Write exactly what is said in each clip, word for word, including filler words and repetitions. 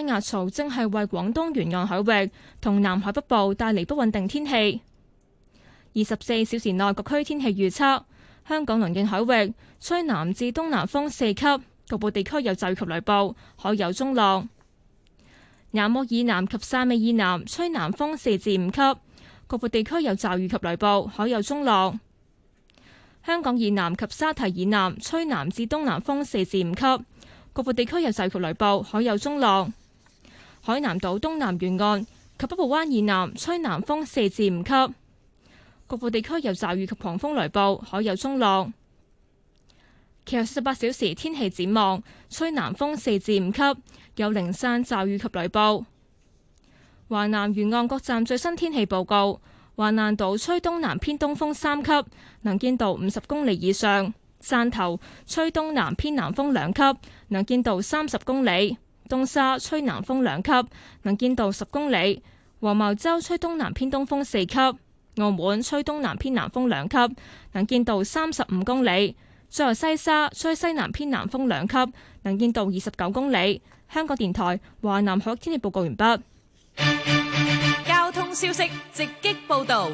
低壓槽正係為廣東沿岸海域同南海北部帶嚟不穩定天氣。二十四小時內各區天氣預測：香港鄰近海域吹南至東南風四級，局部地區有驟雨及雷暴，海有中浪。雅摩以南及汕尾以南吹南風四至五級，局部地區有驟雨及雷暴，海有中浪。香港以南及沙堤以南吹南至東南風四至五級，局部地區有驟雨及雷暴，海有中浪。海南島東南沿岸及北部灣以南吹南風四至五級，局部地區有驟雨及狂風雷暴，海有中浪。其後四十八小時天氣展望，吹南風四至五級，有零散驟雨及雷暴。華南沿岸各站最新天氣報告：華南島吹東南偏東風三級，能見度五十公里以上；汕頭吹東南偏南風兩級，能見度三十公里；東沙吹南風兩級，能見度十公里；黃茅洲吹東南偏東風四級；澳門吹東南偏南風兩級，能見度三十五公里。最後西沙吹西南偏南風兩級，能見度二十九公里。香港電台華南海域天氣報告完畢。 交通消息直擊報道。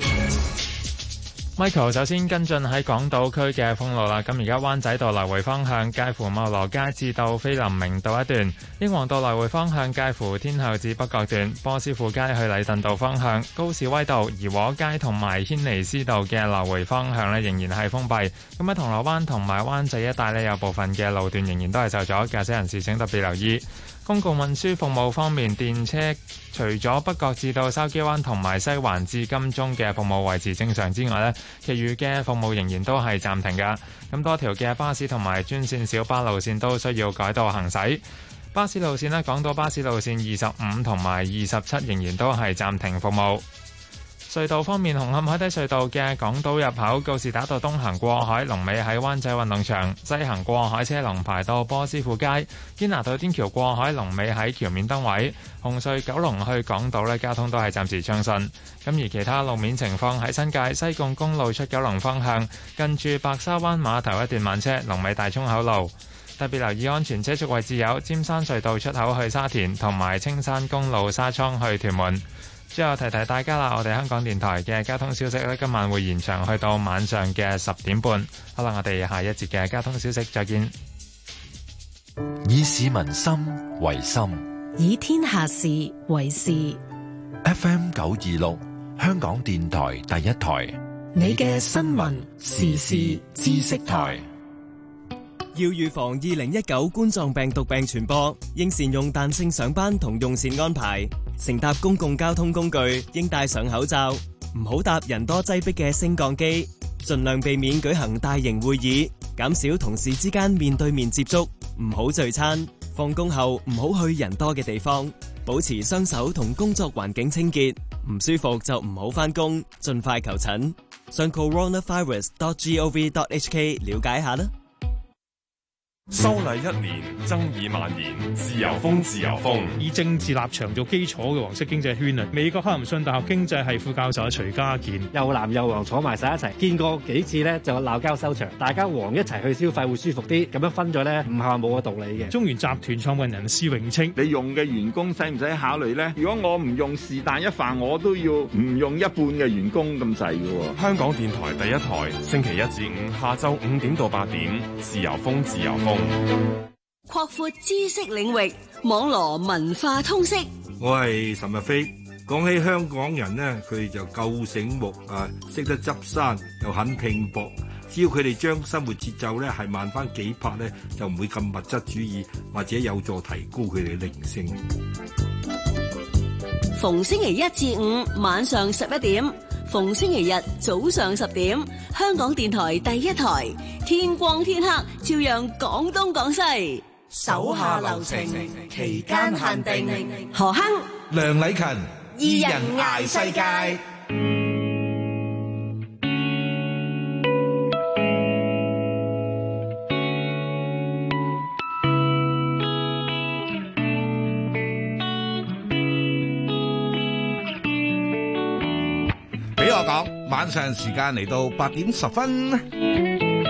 Michael 首先跟進喺港島區嘅封路啦，咁而家灣仔道來回方向介乎茂羅街至到菲林明道一段，英皇道來回方向介乎天后至北角段，波斯富街去禮頓道方向，高士威道、怡和街同埋軒尼詩道嘅來回方向呢仍然係封閉。咁喺銅鑼灣同埋灣仔一帶呢，有部分嘅路段仍然都係受阻，駕駛人士請特別留意。公共運輸服務方面，電車除咗北角至到筲箕灣同埋西環至金鐘嘅服務維持正常之外呢，其餘嘅服務仍然都係暫停㗎。咁多條嘅巴士同埋專線小巴路線都需要改道行駛。巴士路線呢，港島巴士路線二十五同埋二十七仍然都係暫停服務。隧道方面，紅磡海底隧道嘅港島入口告士打道東行過海，龍尾喺灣仔運動場；西行過海車龍排到波斯富街。堅拿道天橋過海，龍尾喺橋面燈位。紅隧九龍去港島呢，交通都係暫時暢順。咁而其他路面情況喺新界西貢公路出九龍方向，近住白沙灣碼頭一段慢車，龍尾大涌口路。特別留意安全車速位置有尖山隧道出口去沙田，同埋青山公路沙涌去屯門。最後提提大家啦，我哋香港電台嘅交通消息呢，今晚會延長去到晚上嘅十點半。好啦，我哋下一節嘅交通消息再見。 以市民心為心， 以天下事為事。 F M 九二六，香港電台第一台， 你嘅新聞時事知識台。 要預防二零一九冠狀病毒病傳播，應善用彈性上班同用膳安排。乘搭公共交通工具應戴上口罩，唔好搭人多擠迫嘅升降機，盡量避免舉行大型會議，減少同事之間面對面接觸，唔好聚餐。放工後唔好去人多嘅地方，保持雙手同工作環境清潔。唔舒服就唔好返工，盡快求診。上 coronavirus dot gov dot hk 了解下啦。 修例一年，爭議蔓延，自由風自由風。 以政治立場做基礎嘅黃色經濟圈啊！美國克林遜大學經濟系副教授徐家健， 又藍又黃坐埋晒一齊，見過幾次咧就鬧交收場，大家黃一齊去消費會舒服啲，咁樣分咗咧唔係話冇個道理嘅。 中原集團創辦人施永青， 你用嘅員工使唔使考慮咧？如果我唔用是但一飯，我都要唔用一半嘅員工咁滯嘅。 香港電台第一台，星期一至五下晝五點到八點，自由風自由風。 擴闊知識領域，網羅文化通識。 我係岑日飛。講起香港人呢，佢哋就夠醒目啊，識得執生，又肯拼搏。只要佢哋將生活節奏咧係慢翻幾拍咧，就唔會咁物質主義，或者有助提高佢哋靈性。 逢星期一至五晚上十一點，逢星期日早上十點，香港電台第一台，天光天黑照樣講東講西。 手下留情，期間限定。 何亨、 梁禮勤，二人捱世界。 俾我講，晚上時間嚟到八點十分。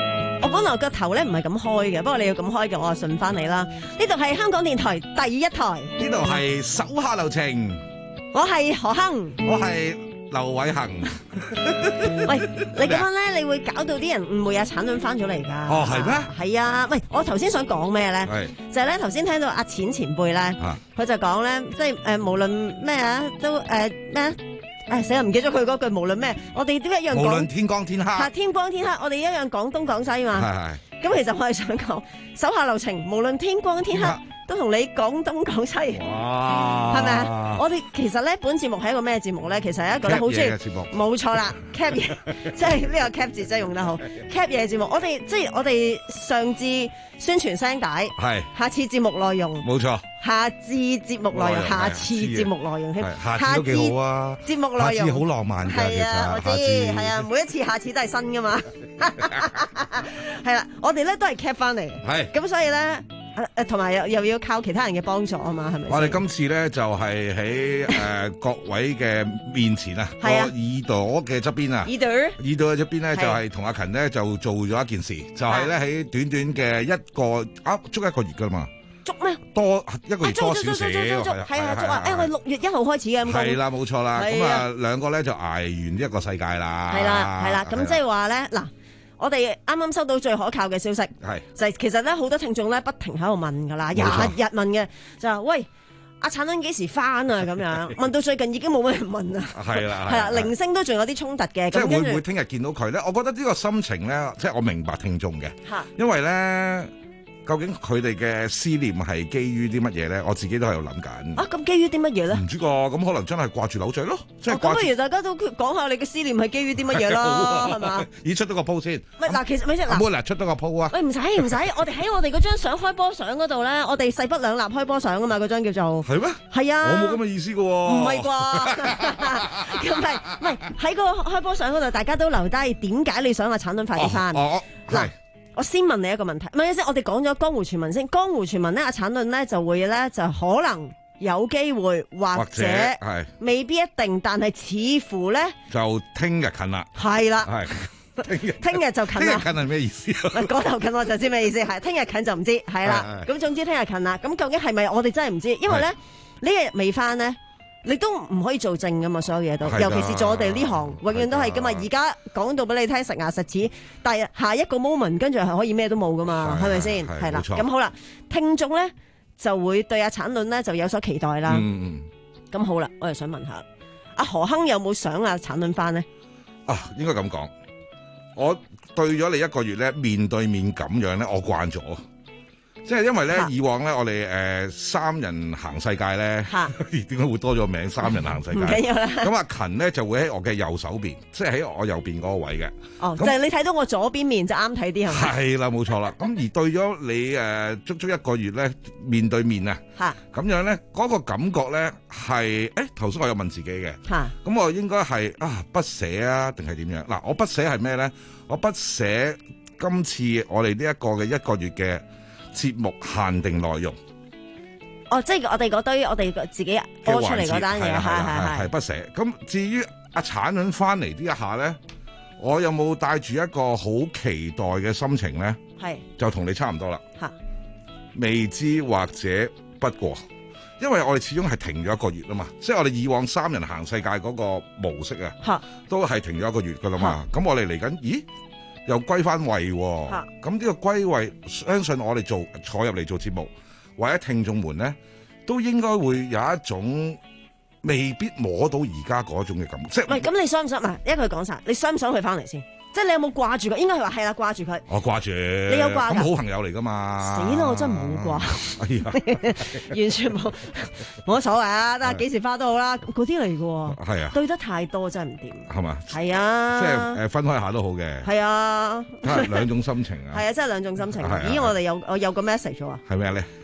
本來個頭咧唔係咁開嘅，不過你要咁開嘅，我就順翻你啦。呢度係香港電台第一台， 呢度係手下留情， 我係何亨， 我係劉偉恒。 喂，你咁樣咧，你會搞到啲人誤會阿產卵翻咗嚟㗎。 哦，係咩？ 係啊，喂，我頭先想講咩咧？就係咧，頭先聽到阿淺前輩咧，佢就講咧，即係誒，無論咩啊，都誒咩？誒，死啦，唔記得咗佢嗰句，無論咩，我哋都一樣講。 無論天光天黑。 係天光天黑，我哋一樣講東講西嘛。 係係。 咁其實我係想講，手下留情，無論天光天黑。都同你講東講西， 哇， 係咪啊？我哋其實咧，本節目係一個咩節目咧？其實係一個咧好中意嘅節目，冇錯啦 ，cap 嘢，即係呢個 cap 字真係用得好 ，cap 嘢節目。我哋即係我哋上至宣傳聲帶，係下次節目內容， 冇錯， 下至節目內容，下次節目內容添， 下次都幾好啊！ 節目內容下次好浪漫㗎， 係啊，我知，係啊，每一次下次都係新噶嘛，係啦，我哋咧都係 cap 翻嚟，係咁，所以咧。誒，同埋又又要靠其他人嘅幫助啊嘛，係咪？ 我哋今次咧就係喺誒各位嘅面前啊，個耳朵嘅側邊啊，耳朵耳朵嘅側邊咧就係同阿勤咧就做咗一件事，就係咧喺短短嘅一個啊足一個月噶嘛， 足咩？ 多一個月多少少，係啊係啊，足啊！誒，我六月一號開始嘅咁講， 係啦，冇錯啦，咁啊兩個咧就捱完呢一個世界啦， 係啦係啦，咁即係話咧嗱。我哋啱啱收到最可靠嘅消息，係就係其實咧好多聽眾咧不停喺度問㗎啦，日日問嘅就話喂阿產卵幾時翻啊咁樣，問到最近已經冇乜人問啦，係啦係啦，零星都仲有啲衝突嘅， 即係會唔會聽日見到佢咧？我覺得呢個心情咧，即係我明白聽眾嘅，因為咧。究竟佢哋嘅思念係基於啲乜嘢咧？我自己都喺度諗緊。 啊，咁基於啲乜嘢咧？ 唔知個，咁可能真係掛住扭仔咯。即係咁，不如大家都講下你嘅思念係基於啲乜嘢啦，係嘛？ 已出咗個 po 先。 喂，嗱，其實咪先嗱， 冇嗱出咗個 po 啊。 喂，唔使唔使，我哋喺我哋嗰張相開波相嗰度咧，我哋勢不兩立開波相啊嘛，嗰張叫做。 係咩？ 係啊。 我冇咁嘅意思噶喎。 唔係啩？咁係，唔係喺個開波相嗰度，大家都留低點解你想話產卵快啲翻？ 哦，係。 我先問你一個問題，唔係先，我哋講咗江湖傳聞先。江湖傳聞咧，阿產卵咧就會咧就可能有機會，或者係未必一定，但係似乎咧就聽日近啦。係啦， 係聽日聽日就近啦。 聽日近係咩意思啊？ 嗰頭近我就知咩意思，係聽日近就唔知，係啦。咁總之聽日近啦。咁究竟係咪我哋真係唔知？因為咧呢一日未翻咧。你都唔可以做證噶嘛，所有嘢都，尤其是做我哋呢行，永遠都係噶嘛。而家講到俾你聽實牙實齒，但係下一個 moment 跟住係可以咩都冇噶嘛，係咪先？係啦，咁好啦，聽眾咧就會對阿產卵咧就有所期待啦。嗯咁好啦，我又想問下，阿何亨有冇想阿產卵翻呢？ 啊，應該咁講，我對咗你一個月咧，面對面咁樣咧，我慣咗。即係因為咧，以往咧，我哋誒三人行世界咧，點解會多咗名三人行世界？唔緊要啦。咁阿勤咧就會喺我嘅右手邊，即係喺我右邊嗰個位嘅。 哦，就係你睇到我左邊面就啱睇啲係咪？ 係啦，冇錯啦。咁而對咗你誒足足一個月咧，面對面啊，咁樣咧嗰個感覺咧係誒頭先我有問自己嘅，咁我應該係啊不捨啊定係點樣？嗱，我不捨係咩咧？我不捨今次我哋呢一個嘅一個月嘅節目限定內容， 哦，即係我哋嗰堆，我哋自己播出嚟嗰單嘢，係係係係不捨。咁至於阿產卵翻嚟呢一下咧，我有冇帶住一個好期待嘅心情咧？係就同你差唔多啦。吓，未知或者不過，因為我哋始終係停咗一個月啊嘛，即係我哋以往三人行世界嗰個模式啊，吓都係停咗一個月噶啦嘛。咁我哋嚟緊，咦？又歸翻位喎，咁呢個歸位，相信我哋做坐入嚟做節目，或者聽眾們咧，都應該會有一種未必摸到而家嗰種嘅感覺。即係唔係咁？你想唔想？嗱，一句講晒，你想唔想佢翻嚟先？即係你有冇掛住佢？應該係話係啦，掛住佢。 我掛住。 你有掛？ 咁好朋友嚟噶嘛？ 死啦！我真係冇掛。哎呀，完全冇冇乜所謂啊！得幾時花都好啦，嗰啲嚟嘅喎。係啊。對得太多真係唔掂。係嘛？係啊。 即係誒分開下都好嘅。 係啊。 兩種心情啊。 係啊，真係兩種心情。咦，我哋有我有個 message 喎。 係咩咧？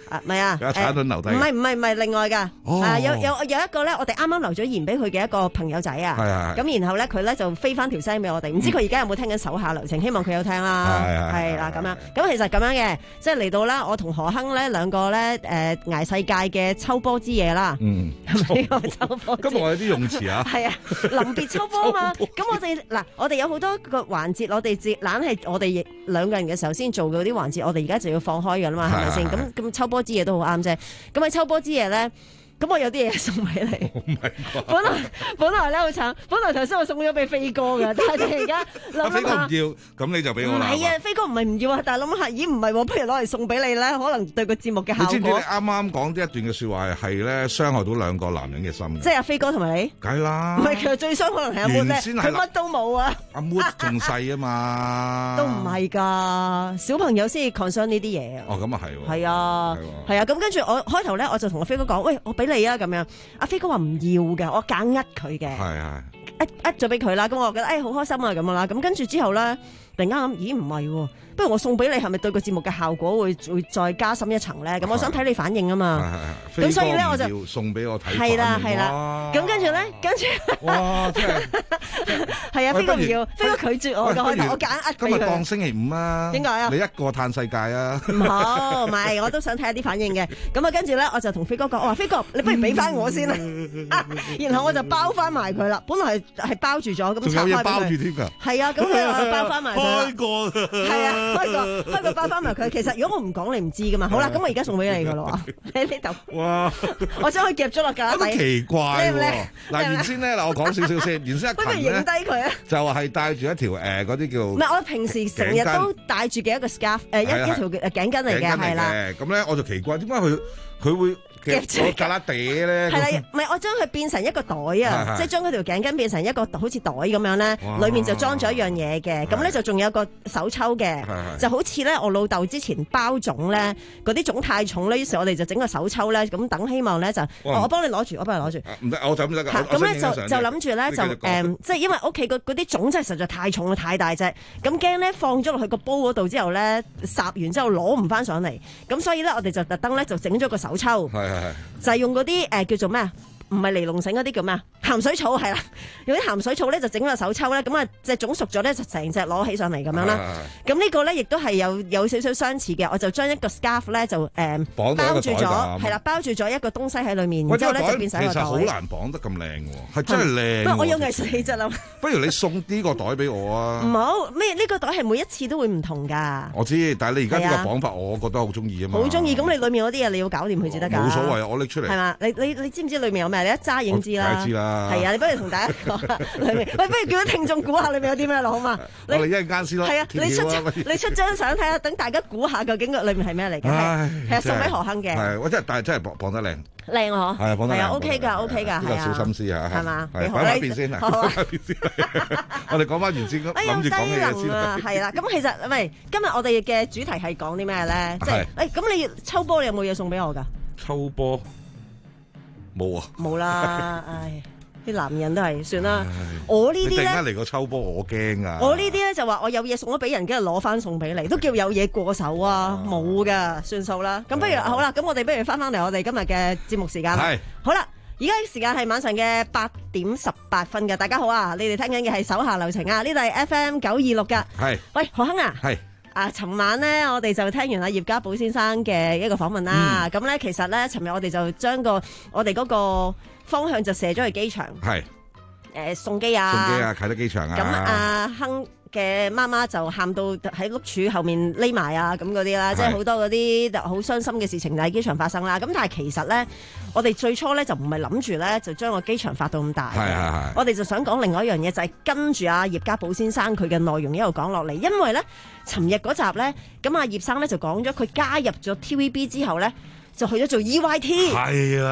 啊，唔係啊， 有產卵留低， 唔係唔係唔係另外㗎， 哦、 啊有有有一個咧，我哋啱啱留咗言俾佢嘅一個朋友仔啊， 係啊， 咁然後咧佢咧就飛翻條聲俾我哋，唔知佢而家有冇聽緊手下留情，希望佢有聽啦，係啦咁樣，咁其實咁樣嘅，即係嚟到啦，我同何亨咧兩個咧誒捱世界嘅秋波之夜啦， 嗯， 呢個秋波， 今日我有啲用詞啊， 係啊，臨別秋波啊嘛，咁我哋嗱我哋有好多個環節，我哋節懶係我哋兩個人嘅時候先做嗰啲環節，我哋而家就要放開㗎啦嘛，係咪先？咁咁秋波之夜都好啱啫。咁喺秋波之夜咧，咁我有啲嘢送俾你。本來本來咧好慘，本來頭先我送咗俾飛哥㗎，但係你而家諗下， 飛哥唔要，咁你就俾我啦。 唔係啊，飛哥唔係唔要啊，但係諗下，咦唔係喎，不如攞嚟送俾你咧，可能對個節目嘅效果。 你知唔知你啱啱講呢一段嘅説話係咧傷害到兩個男人嘅心？ 即係阿飛哥同埋你。 梗係啦。 唔係，其實最傷可能係阿 Mood 咧，佢乜都冇啊。 阿 Mood 仲細啊嘛。 都唔係㗎，小朋友先至 concern 呢啲嘢啊。 哦，咁啊係喎。 係啊，係啊，咁跟住我開頭咧，我就同阿飛哥講，喂，我俾你啊，咁樣。阿飛哥話唔要㗎，我夾呃佢嘅。 係係。 呃呃咗俾佢啦，咁我覺得誒好開心啊咁樣啦，咁跟住之後咧，突然間諗，咦唔係喎，不如我送俾你，係咪對個節目嘅效果會會再加深一層咧？咁我想睇你反應啊嘛。咁所以咧我就送俾我睇。 係啦係啦。咁跟住咧，跟住。 哇！真係。 係啊，飛哥唔要，飛哥拒絕我嘅開頭，我夾硬呃俾佢。 今日當星期五啊。點解啊？你一個嘆世界啊？ 唔好，唔係，我都想睇下啲反應嘅。咁啊，跟住咧，我就同飛哥講，我話飛哥，你不如俾翻我先啦。然後我就包翻埋佢啦，本來係係包住咗，咁拆開俾佢。 包住添㗎。 係啊，咁佢包翻埋佢啦。 開過。 係啊，開個開個包翻埋佢。其實如果我唔講，你唔知噶嘛。好啦，咁我而家送俾你噶咯喎，喺呢度。 哇！ 我將佢夾咗落架底。 奇怪喎。嗱，原先咧嗱，我講少少先。原先一群咧，就係帶住一條誒嗰啲叫。唔係， 我平時成日都帶住嘅一個 scarf，誒一一條誒頸巾嚟嘅，係啦。 咁咧我就奇怪，點解佢佢會夾咗格拉地咧？ 係啦，唔係我將佢變成一個袋啊，即係將嗰條頸巾變成一個好似袋咁樣咧，裏面就裝咗一樣嘢嘅。咁咧就仲有個手抽嘅，就好似咧我老豆之前包粽咧，嗰啲粽太重咧，於是我哋就整個手抽咧，咁等希望咧就我幫你攞住，我幫你攞住。 唔得，我就咁得㗎。 咁咧就就諗住咧就誒，即係因為屋企嗰啲粽真係實在太重啦，太大隻，咁驚咧放咗落去個煲嗰度之後咧，烚完之後攞唔翻上嚟，咁所以咧我哋就特登咧就整咗個手抽。就係用嗰啲誒叫做咩啊？唔係尼龍繩嗰啲叫咩啊？鹹水草係啦，用啲鹹水草咧就整個手抽咧，咁啊隻粽熟咗咧就成隻攞起上嚟咁樣啦。咁呢個咧亦都係有有少少相似嘅，我就將一個 scarf 咧就誒包住咗，係啦，包住咗一個東西喺裏面，然之後咧就變成一個袋。 其實好難綁得咁靚喎，係真係靚。 不過我有藝術氣質啊。 不如你送呢個袋俾我啊！ 唔好咩？呢個袋係每一次都會唔同㗎。 我知，但係你而家呢個綁法，我覺得好中意啊嘛。 好中意，咁你裡面嗰啲嘢你要搞掂佢至得㗎。 冇所謂啊，我拎出嚟。 係嘛？你你你知唔知裡面有咩？你一揸影知啦。 知啦。 係啊，你不如同大家講下裏面。喂，不如叫啲聽眾估下裏面有啲咩咯，好嘛？ 我哋一陣間先咯。 係啊，你出你出張相睇下，等大家估下究竟個裏面係咩嚟嘅？係係送俾何亨嘅。 係，我真係但係真係綁綁得靚。 靚啊！嗬。係啊，綁得靚。係啊，OK 㗎，OK 㗎，係啊。 呢個小心思啊。 係嘛？ 係擺埋一邊先啊。擺埋一邊先。我哋講翻原先諗住講嘅嘢先啦。 係啦，咁其實唔係今日我哋嘅主題係講啲咩咧？即係誒，咁你秋波你有冇嘢送俾我㗎？ 秋波冇啊。 冇啦，唉。啲男人都係算啦，我呢啲咧， 突然間嚟個秋波，我驚啊！ 我呢啲咧就話我有嘢送咗俾人，跟住攞翻送俾你，都叫有嘢過手啊！冇噶，算數啦。咁不如好啦，咁我哋不如翻翻嚟我哋今日嘅節目時間啦。係好啦，而家時間係晚上嘅八點十八分嘅，大家好啊！你哋聽緊嘅係手下留情啊，呢度係 F M 九二六噶。係，喂何亨啊，係啊，尋晚咧我哋就聽完阿葉家寶先生嘅一個訪問啦。咁咧其實咧，尋日我哋就將個我哋嗰個方向就射咗去機場，係誒、呃、送機啊， 送機啊，啟德機場啊。 咁阿亨嘅媽媽就喊到喺碌柱後面匿埋啊，咁嗰啲啦，即係好多嗰啲好傷心嘅事情就喺機場發生啦。咁但係其實咧，我哋最初咧就唔係諗住咧就將個機場發到咁大，係係係。我哋就想講另外一樣嘢，就係、是、跟住阿葉家寶先生佢嘅內容一路講落嚟，因為咧尋日嗰集咧，咁阿葉生咧就講咗佢加入咗 T V B 之後咧，就去咗做 E Y T，係啦。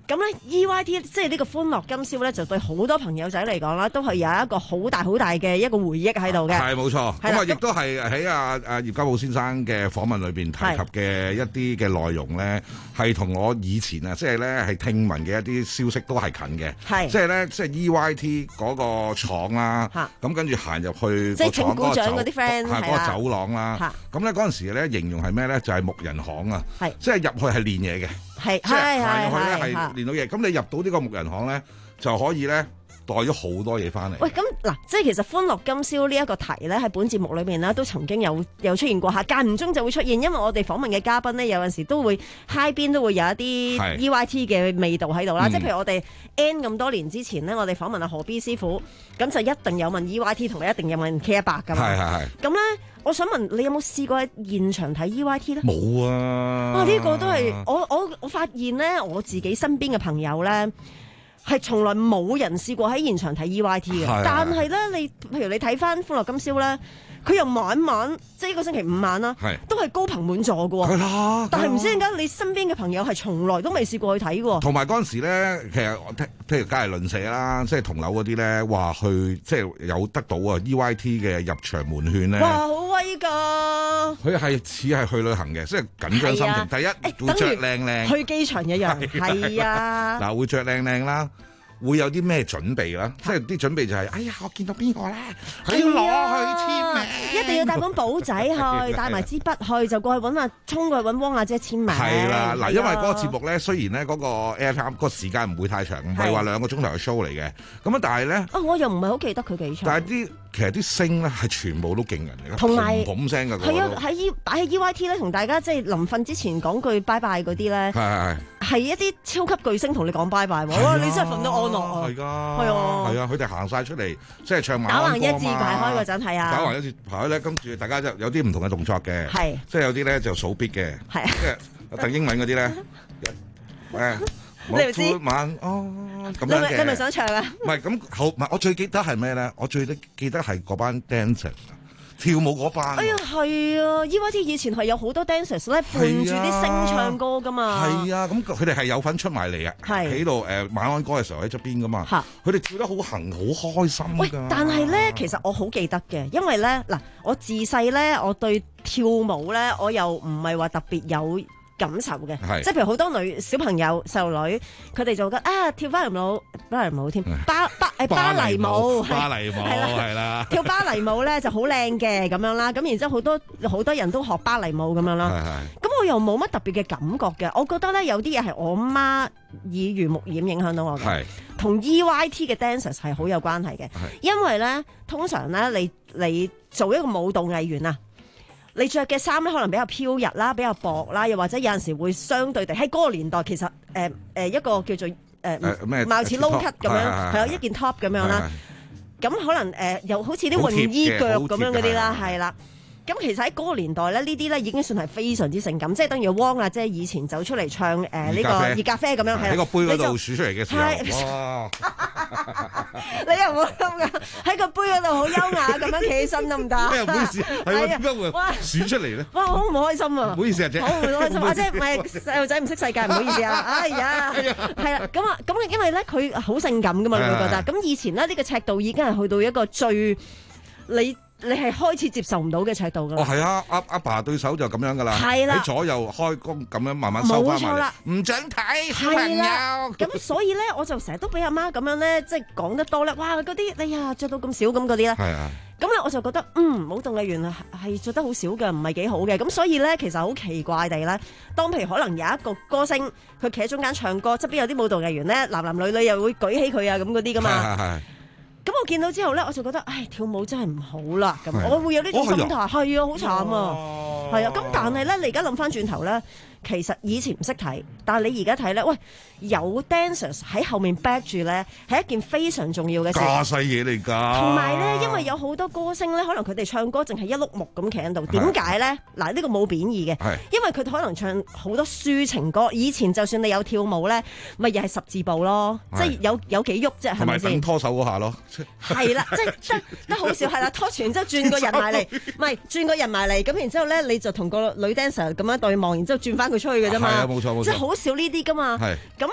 咁咧 E Y T 即係呢個歡樂今宵咧，就對好多朋友仔嚟講啦，都係有一個好大好大嘅一個回憶喺度嘅。 係冇錯，咁啊亦都係喺阿阿葉家寶先生嘅訪問裏邊提及嘅一啲嘅內容咧，係同我以前啊，即係咧係聽聞嘅一啲消息都係近嘅。係，即係咧，即係 E Y T 嗰個廠啦，咁跟住行入去個廠嗰個走，係嗰個走廊啦。咁咧嗰陣時咧形容係咩咧？就係木人巷啊，即係入去係練嘢嘅。係，即係行入去咧係練到嘢，咁你入到呢個木人巷咧，就可以咧帶咗好多嘢翻嚟。喂， 咁嗱，即係其實歡樂今宵呢一個題咧，喺本節目裏面咧，都曾經有有出現過下，間唔中就會出現，因為我哋訪問嘅嘉賓咧，有陣時都會嗨邊都會有一啲 E Y T 嘅味道喺度啦。即係譬如我哋 N 咁多年之前咧，我哋訪問阿何 B 師傅，咁就一定有問 E Y T， 同埋一定有問 K 一百噶嘛。係係係。咁咧。我想問你有冇試過喺現場睇 E Y T 咧？ 冇啊！ 啊，呢、呢個都係我我我發現咧，我自己身邊嘅朋友咧，係從來冇人試過喺現場睇 E Y T 嘅。但係咧，你譬如你睇翻《歡樂今宵》咧，佢又晚晚即係一個星期五晚啦，都係高棚滿座嘅喎。係啦，但係唔知點解你身邊嘅朋友係從來都未試過去睇嘅。 同埋嗰陣時咧，其實譬如隔離鄰舍啦，即係同樓嗰啲咧，話去即係有得到啊 E Y T 嘅入場門券咧。 哇！好威㗎！ 佢係似係去旅行嘅，即係緊張心情。啊、第一、欸、會着靚靚， 去機場一樣。係啊， 嗱會着靚靚啦。會有啲咩準備啦？即係啲準備就係、是，哎呀，我見到邊個咧，佢要攞去簽名， 一定要帶本簿仔去，帶埋支筆去，就過去揾阿衝過去揾汪阿姐簽名。 係啦，嗱，因為嗰個節目咧，雖然咧嗰個 airtime 個時間唔會太長，唔係話兩個鐘頭嘅 show 嚟嘅，咁啊，但係咧， 啊，我又唔係好記得佢幾長。 但係啲其實啲聲咧係全部都勁人嚟嘅， 同埋嘭聲㗎。 係啊，喺 E 擺喺 E Y T 咧，同大家即係臨瞓之前講句拜拜嗰啲咧，係係係一啲超級巨星同你講拜拜喎，哇！你真係瞓得安樂啊，係㗎，係啊，係啊，佢哋行晒出嚟，即係唱晚安歌嘛。打橫一字排開嗰陣係啊，打橫一字排開咧，跟住大家就有啲唔同嘅動作嘅，係，即係有啲咧就數 beat 嘅，係，即係定英文嗰啲咧，誒。 你唔知晚安咁樣嘅， 你咪想唱啊？ 唔係咁好，唔係我最記得係咩咧？我最記得係嗰班 dancer 跳舞嗰班。 哎呀，係啊 ！E Y T 以前係有好多 dancers 咧伴住啲聲唱歌噶嘛。 係啊，咁佢哋係有份出埋嚟啊，喺度誒晚安歌嘅時候喺側邊噶嘛。佢哋跳得好行，好開心㗎。喂， 但係咧，其實我好記得嘅，因為咧嗱，我自細咧，我對跳舞咧，我又唔係話特別有感受嘅，即係譬如好多女小朋友、細路女，佢哋就覺得啊，跳芭蕾舞、芭蕾舞添，芭芭誒芭蕾舞， 芭蕾舞係啦， 跳芭蕾舞咧就好靚嘅咁樣啦，咁然之後好多好多人都學芭蕾舞咁樣啦，咁我又冇乜特別嘅感覺嘅，我覺得咧有啲嘢係我媽耳濡目染影響到我嘅，同 E Y T 嘅 dancers 係好有關係嘅，因為咧通常咧你你做一個舞蹈藝員啊。你着嘅衫咧，可能比較飄逸啦，比較薄啦，又或者有陣時會相對地喺嗰個年代，其實誒誒、呃呃、一個叫做誒、呃呃、貌似 low cut 咁樣，係有一件 top 咁樣啦。咁可能誒、呃、又好似啲泳衣腳咁樣嗰啲啦，係啦。咁其實喺嗰個年代咧，呢啲咧已經算係非常之性感，即係等於汪啊，即係以前走出嚟唱誒呢、呃這個熱咖啡咁樣，係喺個杯嗰度數出嚟嘅時候， 哇！你又冇咁噶，喺個杯嗰度好優雅咁樣企起身得唔得？ 咩唔好意思，係啊，點解會數出嚟咧？ 哇，好唔開心啊！ 唔好意思啊，姐， 好唔開心啊，即係唔係細路仔唔識世界，唔好意思啊！哎呀，係啦，咁啊，咁因為咧佢好性感噶嘛，你會覺得咁以前咧呢個尺度已經係去到一個最你。你係開始接受唔到嘅尺度㗎啦。 哦，係啊，阿阿爸對手就咁樣㗎啦。 係啦， 喺左右開弓咁樣慢慢收翻埋嚟。唔准睇小朋友。咁所以咧，我就成日都俾阿媽咁樣咧，即係講得多咧。哇，嗰啲哎呀着到咁少咁嗰啲咧。係啊。咁咧我就覺得嗯，舞蹈藝員係係着得好少嘅，唔係幾好嘅。咁所以咧，其實好奇怪地咧，當譬如可能有一個歌星，佢企喺中間唱歌，側邊有啲舞蹈藝員咧，男男女女又會舉起佢啊咁嗰啲㗎嘛。係係係。咁我見到之後咧，我就覺得，唉，跳舞真係唔好啦。咁我會有呢種心態，係啊，好慘啊，係啊。咁但係咧，你而家諗翻轉頭咧，其實以前唔識睇，但係你而家睇咧，喂，有 dancers 喺後面 back 住咧，係一件非常重要嘅事。 架勢嘢嚟㗎。 同埋咧，因為有好多歌星咧，可能佢哋唱歌淨係一碌木咁企喺度。點解咧？嗱，呢個冇貶義嘅，因為佢哋可能唱好多抒情歌。以前就算你有跳舞咧，咪又係十字步咯，即係有有幾喐啫，係咪先？ 同埋等拖手嗰下咯。 係啦，即係得得好少，係啦，拖完之後轉個人埋嚟，唔係轉個人埋嚟，咁然之後咧，你就同個女 dancer 咁樣對望，然之後轉翻佢出去嘅啫嘛。係啊，冇錯冇錯。即係好少呢啲噶嘛。係。咁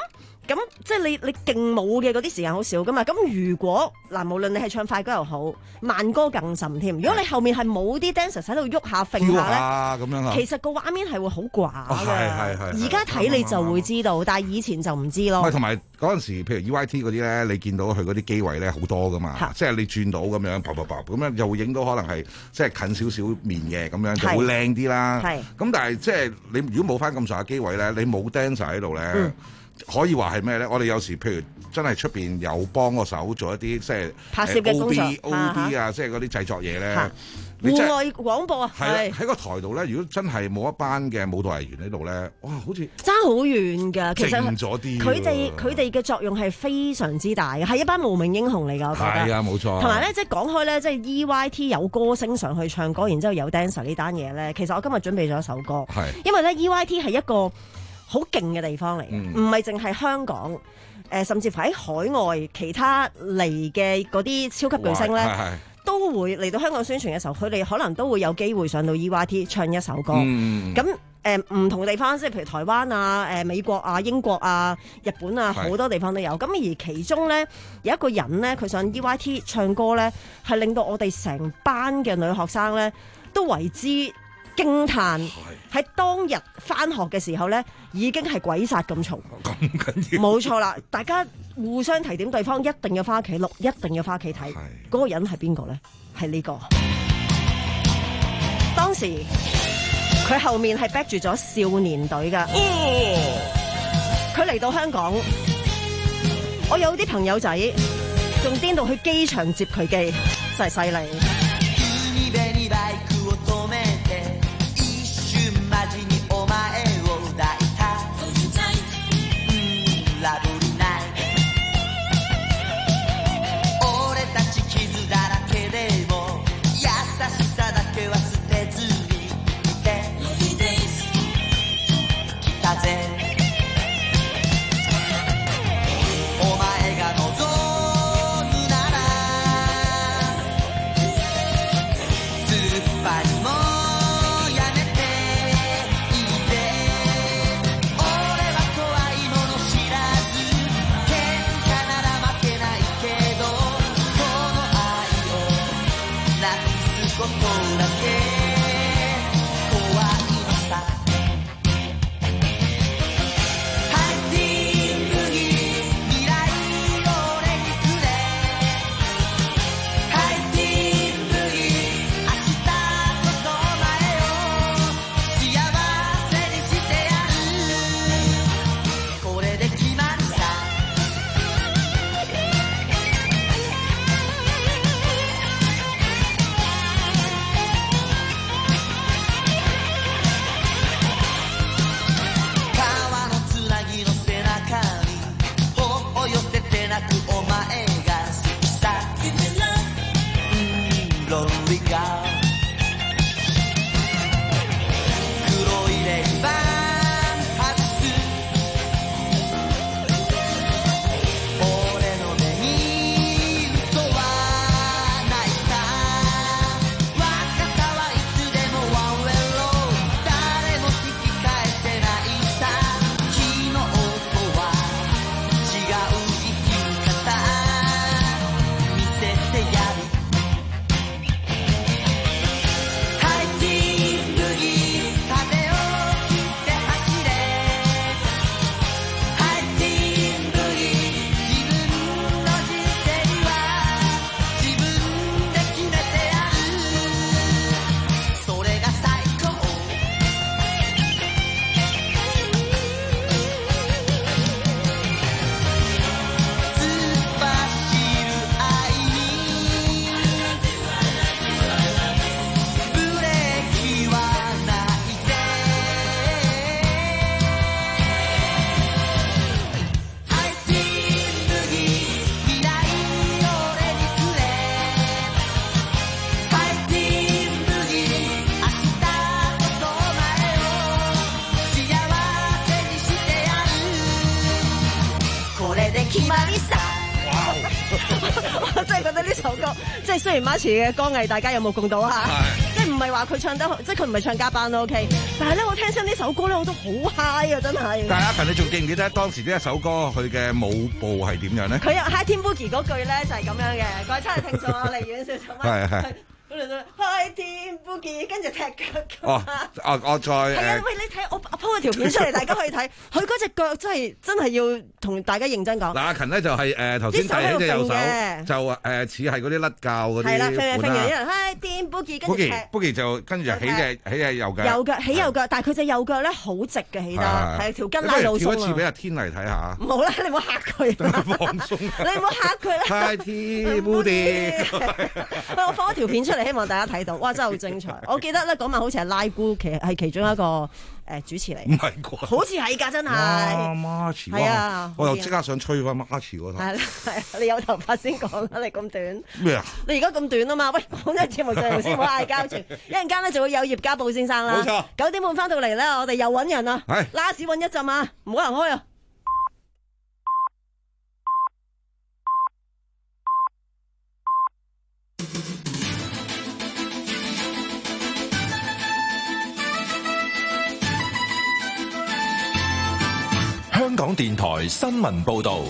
咁即係你你勁舞嘅嗰啲時間好少噶嘛。咁如果嗱，無論你係唱快歌又好，慢歌更甚添。如果你後面係冇啲 dancer 喺度喐下揈下咧， 咁樣其實個畫面係會好寡嘅。 係係係。 而家睇你就會知道，但係以前就唔知咯。 同埋嗰陣時，譬如 E Y T 嗰啲咧，你見到佢嗰啲機位咧好多噶嘛，即係你轉到咁樣，啪啪啪咁樣又會影到可能係即係近少少面嘅咁樣就會靚啲啦。咁但係即係你如果冇翻咁上下機位咧，你冇 dancer 喺度咧。嗯可以話係咩咧？我哋有時譬如真係出邊有幫個手做一啲即係拍攝嘅工作 O B O D 啊，即係嗰啲製作嘢咧。 戶外廣播啊， 係喺個台度咧。如果真係冇一班嘅舞蹈藝員喺度咧，哇，好似爭好遠㗎。其實靜咗啲。 佢哋佢哋嘅作用係非常之大嘅，係一班無名英雄嚟㗎。我覺得係啊，冇錯。 同埋咧，即係講開咧，即係 E Y T 有歌星上去唱歌，然之後有 dancer 呢單嘢咧。其實我今日準備咗一首歌， 係因為咧 E Y T 係一個好勁嘅地方嚟嘅，唔係淨係香港，誒、呃，甚至乎喺海外其他嚟嘅嗰啲超級巨星咧，都會嚟到香港宣傳嘅時候，佢哋可能都會有機會上到 E Y T 唱一首歌。咁誒唔同地方，即係譬如台灣啊、誒、呃、美國啊、英國啊、日本啊，好多地方都有。咁而其中咧有一個人咧，佢上 E Y T 唱歌咧，係令到我哋成班嘅女學生咧都為之驚嘆。喺當日返學嘅時候咧，已經係鬼殺咁嘈， 咁緊要， 冇錯啦！大家互相提點對方，一定要返屋企錄，一定要返屋企睇。嗰個人係邊個咧？係呢個。當時佢後面係 back 住咗少年隊㗎。佢嚟到香港，我有啲朋友仔仲癲到去機場接佢機，真係犀利。我真係覺得呢首歌，即係雖然 March 嘅歌藝，大家有冇共睹啊？即係唔係話佢唱得，即係佢唔係唱家班咯 ，OK。但係咧，我聽親呢首歌咧，我都好 high 啊，真係。 但係阿勤，你仲記唔記得當時呢一首歌佢嘅舞步係點樣咧？ 佢有 High Teen Boogie 嗰句咧就係咁樣嘅，各位親愛聽眾啊，離遠少少。 係係。 High Teen Boogie，跟住踢腳。 哦，我我再係啊，喂，你睇我我 po 咗條片出嚟，大家可以睇。佢嗰隻腳真係真係要同大家認真講。 嗱，阿勤咧就係誒頭先提起隻右手，就誒似係嗰啲甩臼嗰啲。係啦，揈嚟揈去，一人 High Teen Boogie，跟住踢。Boogie 就跟住就起隻起隻右腳。 右腳起右腳，但係佢隻右腳咧好直嘅起得，係條筋拉到鬆啊！ 跳一次俾阿天嚟睇下。 唔好啦，你唔好嚇佢。 放鬆。 你唔好嚇佢啦。 High Teen Boogie。 我放咗條片出嚟，希望大家睇到。哇！真係好精彩。我記得咧嗰晚好似係拉姑，其係其中一個誒主持嚟。 唔係啩？ 好似係㗎，真係。 哇！媽池。係啊。我又即刻想吹翻媽池嗰頭。係啦，係啊，你有頭髮先講啦，你咁短。咩啊？你而家咁短啊嘛？喂，講咗節目就頭先唔好嗌交住。一陣間咧就會有葉家寶先生啦。冇錯。九點半翻到嚟咧，我哋又揾人啦。係。拉屎揾一陣啊！唔好行開啊！ 香港電台新聞報道，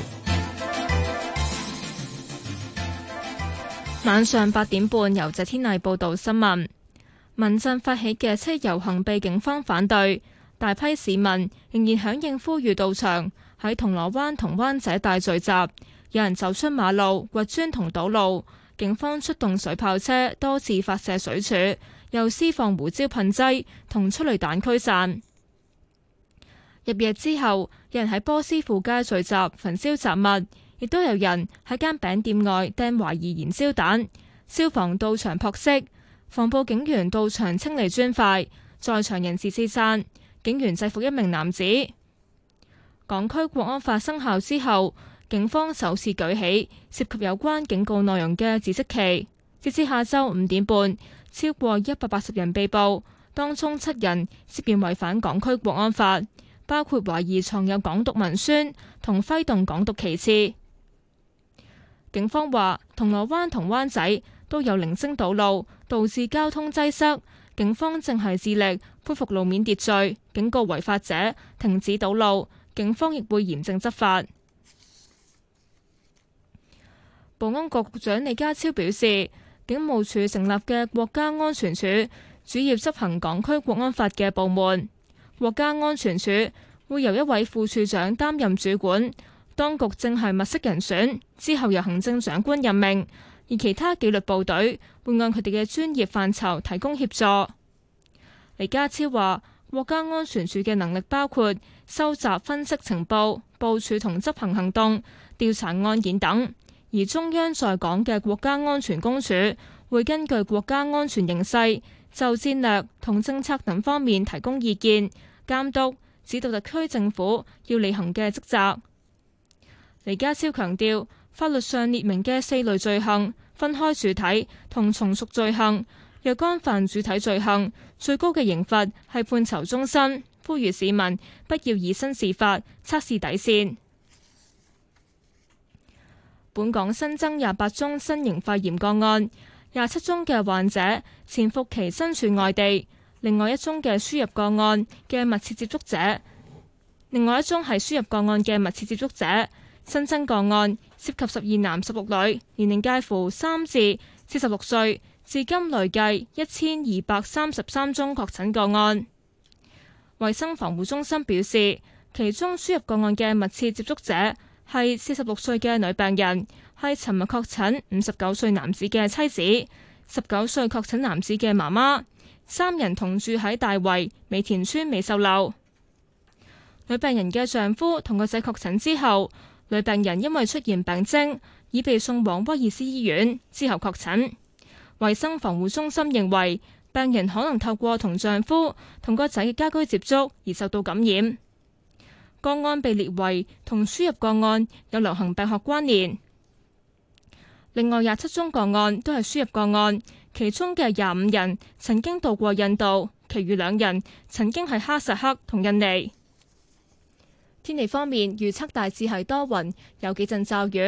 晚上八點半由謝天麗報道新聞。民陣發起嘅七一遊行被警方反對，大批市民仍然響應呼籲到場，喺銅鑼灣同灣仔大聚集，有人走出馬路掘磚同堵路，警方出動水炮車多次發射水柱，又施放胡椒噴劑同催淚彈驅散。入夜之後，有人喺波斯富街聚集焚燒雜物，亦都有人喺間餅店外掟懷疑燃燒彈。消防到場撲熄，防暴警員到場清理磚塊，在場人士四散，警員制服一名男子。港區國安法生效之後，警方首次舉起涉及有關警告內容嘅紫色旗。截至下晝五點半，超過一百八十人被捕，當中七人涉嫌違反港區國安法，包括懷疑藏有港獨文宣同揮動港獨旗幟。警方話，銅鑼灣同灣仔都有零星堵路，導致交通擠塞。警方正係致力恢復路面秩序，警告違法者停止堵路。警方亦會嚴正執法。保安局局長李家超表示，警務處成立嘅國家安全處主要執行港區國安法嘅部門。國家安全處會由一位副處長擔任主管，當局正係物色人選，之後由行政長官任命，而其他紀律部隊會按佢哋嘅專業範疇提供協助。李家超話，國家安全處嘅能力包括收集、分析情報、部署同執行行動、調查案件等，而中央在港嘅國家安全公署會根據國家安全形勢，就戰略同政策等方面提供意見、監督、指導特區政府要履行嘅職責。李家超強調，法律上列明嘅四類罪行分開主體同從屬罪行，若干犯主體罪行，最高嘅刑罰係判囚終身。呼籲市民不要以身試法，測試底線。本港新增廿八宗新型肺炎個案，廿七宗嘅患者潛伏期身處外地，另外一宗嘅輸入個案嘅密切接觸者，另外一宗係輸入個案嘅密切接觸者。新增個案涉及十二男十六女，年齡介乎三至四十六歲，至今累計一千二百三十三宗確診個案。衛生防護中心表示，其中輸入個案嘅密切接觸者係四十六歲嘅女病人，係尋日確診五十九歲男子嘅妻子，十九歲確診男子嘅媽媽，三人同住喺大圍美田村美秀樓。女病人嘅丈夫同個仔確診之後，女病人因為出現病徵，已被送往威爾斯醫院，之後確診。衛生防護中心認為，病人可能透過同丈夫同個仔嘅家居接觸而受到感染。個案被列為同輸入個案有流行病學關聯。另外廿七宗個案都係輸入個案，其中嘅廿五人曾經到過印度，其餘兩人曾經喺哈薩克同印尼。天氣方面，預測大致係多雲，有幾陣驟雨。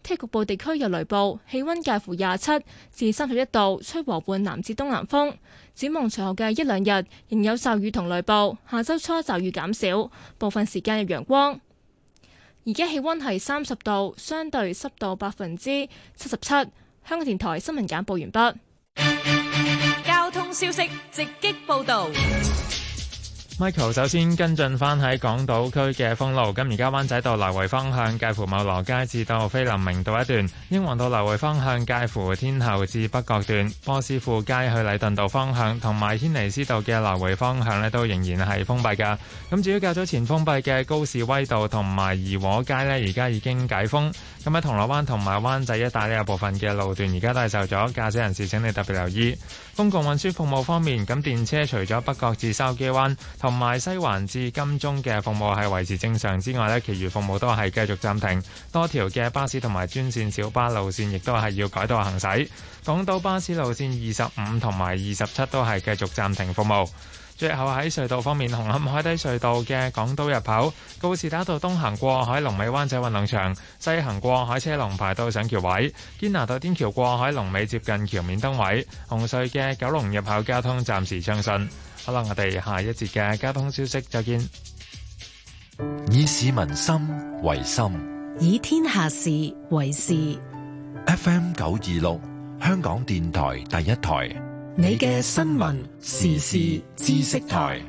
聽日局部地區有雷暴，氣溫介乎廿七至三十一度，吹和緩南至東南風。展望隨後嘅一兩日仍有驟雨同雷暴，下周初驟雨減少，部分時間有陽光。而家氣溫係三十度，相對濕度百分之七十七。香港電台新聞簡報完畢。 交通消息直擊報道。 Michael 首先跟進翻喺港島區嘅封路，咁而家灣仔道來回方向介乎茂羅街至到菲林明道一段，英皇道來回方向介乎天后至北角段，波斯富街去禮頓道方向同埋軒尼詩道嘅來回方向呢都仍然係封閉㗎。咁至於較早前封閉嘅高士威道同埋怡和街呢，而家已經解封。咁喺銅鑼灣同埋灣仔一帶呢，有部分嘅路段而家都係受阻，駕駛人士請你特別留意。公共運輸服務方面，咁電車除咗北角至筲箕灣同埋西環至金鐘嘅服務係維持正常之外呢，其餘服務都係繼續暫停。多條嘅巴士同埋專線小巴路線亦都係要改道行駛。港島巴士路線二十五同埋二十七都係繼續暫停服務。最後喺隧道方面，紅磡海底隧道嘅港島入口告士打道東行過海龍尾灣仔運動場，西行過海車龍排到上橋位。堅拿道天橋過海龍尾接近橋面燈位。紅隧嘅九龍入口交通暫時暢順。好啦，我哋下一節嘅交通消息再見。 以市民心為心， 以天下事為事。 F M 九二六，香港電台第一台。 你嘅新聞時事知識台，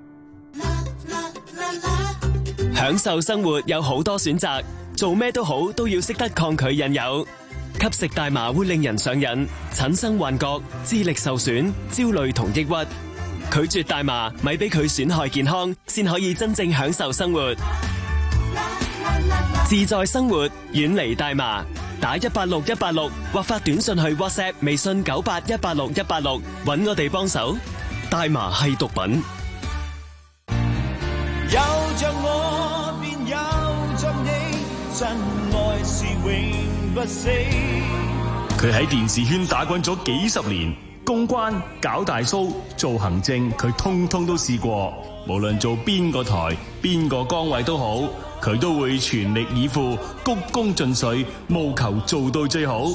享受生活有好多選擇，做咩都好都要識得抗拒引誘。吸食大麻會令人上癮，產生幻覺、智力受損、焦慮同抑鬱。拒絕大麻，咪俾佢損害健康，先可以真正享受生活。自在生活，遠離大麻。打一八六一八六或發短信去 WhatsApp、微信九八一八六一八六，搵我哋幫手。大麻係毒品。 有着我便有着你，真愛是永不死。 佢喺電視圈打滾咗幾十年，公關、搞大 show、做行政，佢通通都試過。無論做邊個台、邊個崗位都好，佢都會全力以赴、鞠躬盡瘁，務求做到最好。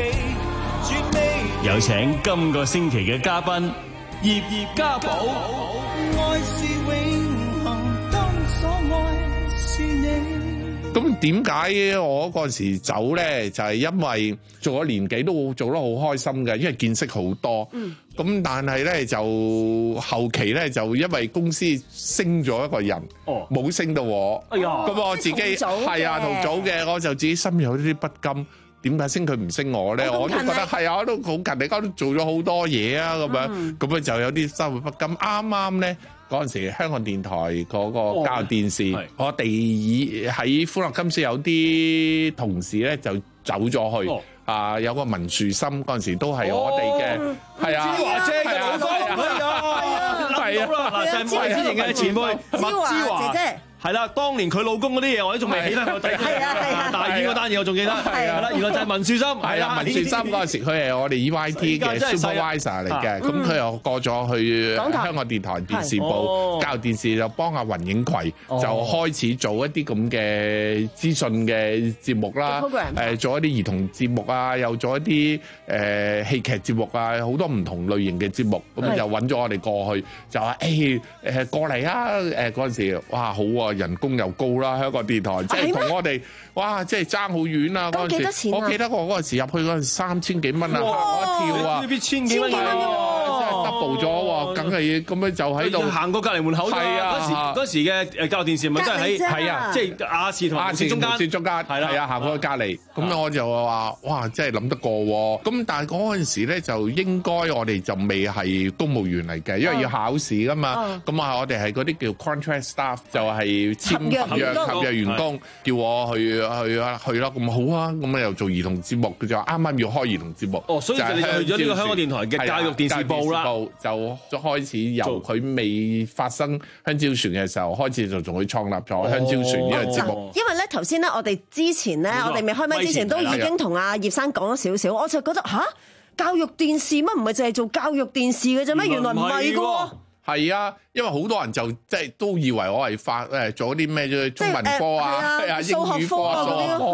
有請今個星期嘅嘉賓葉葉家寶。 愛是永恆，當所愛是你。 咁點解我嗰陣時走咧？就係、是、因為做咗年幾都做得好開心嘅，因為見識好多。嗯。咁但係咧就後期咧就因為公司升咗一個人，冇、哦、升到我。哎呀！咁我自己係啊同組嘅，我就自己心有啲不甘。點解升佢唔升我咧？我都覺得係啊，我都好勤力，我都做咗好多嘢啊，咁樣咁樣就有啲生活不甘。啱啱咧嗰陣時，香港電台嗰個教育電視，哦、我哋以喺歡樂今宵有啲同事咧就走咗去。哦啊！有個文樹心嗰陣時都係我哋嘅，係啊，芝華姐嘅老公，係啊，係啊， 嗱，就係之前嘅前輩麥芝華姐姐。係啦，當年佢老公嗰啲嘢，我都仲未記得。係啊係啊，大演嗰單嘢我仲記得。係啦，原來就係文樹心。係啦， 文樹心嗰陣時，佢係我哋 E Y T 嘅 supervisor 嚟嘅，咁佢又過咗去香港電台電視部教育電視，就幫阿雲影葵就開始做一啲咁嘅資訊嘅節目啦。誒，做一啲兒童節目啊，又做一啲誒戲劇節目啊，好多唔同類型嘅節目。咁就揾咗我哋過去，就話誒誒過嚟啊！誒嗰陣時，哇好啊！人工又高啦，香港電台即係同我哋，哇！即係爭好遠啊！嗰陣時，我記得我嗰陣時入去嗰陣時三千幾蚊啊，嚇我一跳啊！ 千幾蚊 double 咗喎，梗係咁樣就喺度行過隔離門口。係啊，嗰時嗰時嘅誒教育電視咪真係喺係啊，即係亞視同亞視中間，亞視中間係啦，係啊，行過去隔離。咁我就話哇，真係諗得過喎。咁但係嗰陣時咧，就應該我哋就未係公務員嚟嘅，因為要考試噶嘛。咁啊，我哋係嗰啲叫 contract staff，就係簽合約合約員工，叫我去去啊去啦。咁好啊，咁啊又做兒童節目，佢就啱啱要開兒童節目。哦，所以就你去咗呢個香港電台嘅教育電視部啦。就開始由佢未發生香蕉船嘅時候開始，就同佢創立咗香蕉船呢個節目。 因為咧頭先咧，我哋之前咧，我哋未開麥之前都已經同阿葉生講咗少少，我就覺得吓，教育電視乜唔係淨係做教育電視嘅啫咩？原來唔係㗎。 係啊，因為好多人就即係都以為我係發誒做啲咩啫，中文科啊、英語科啊、數學科嗰啲㗎。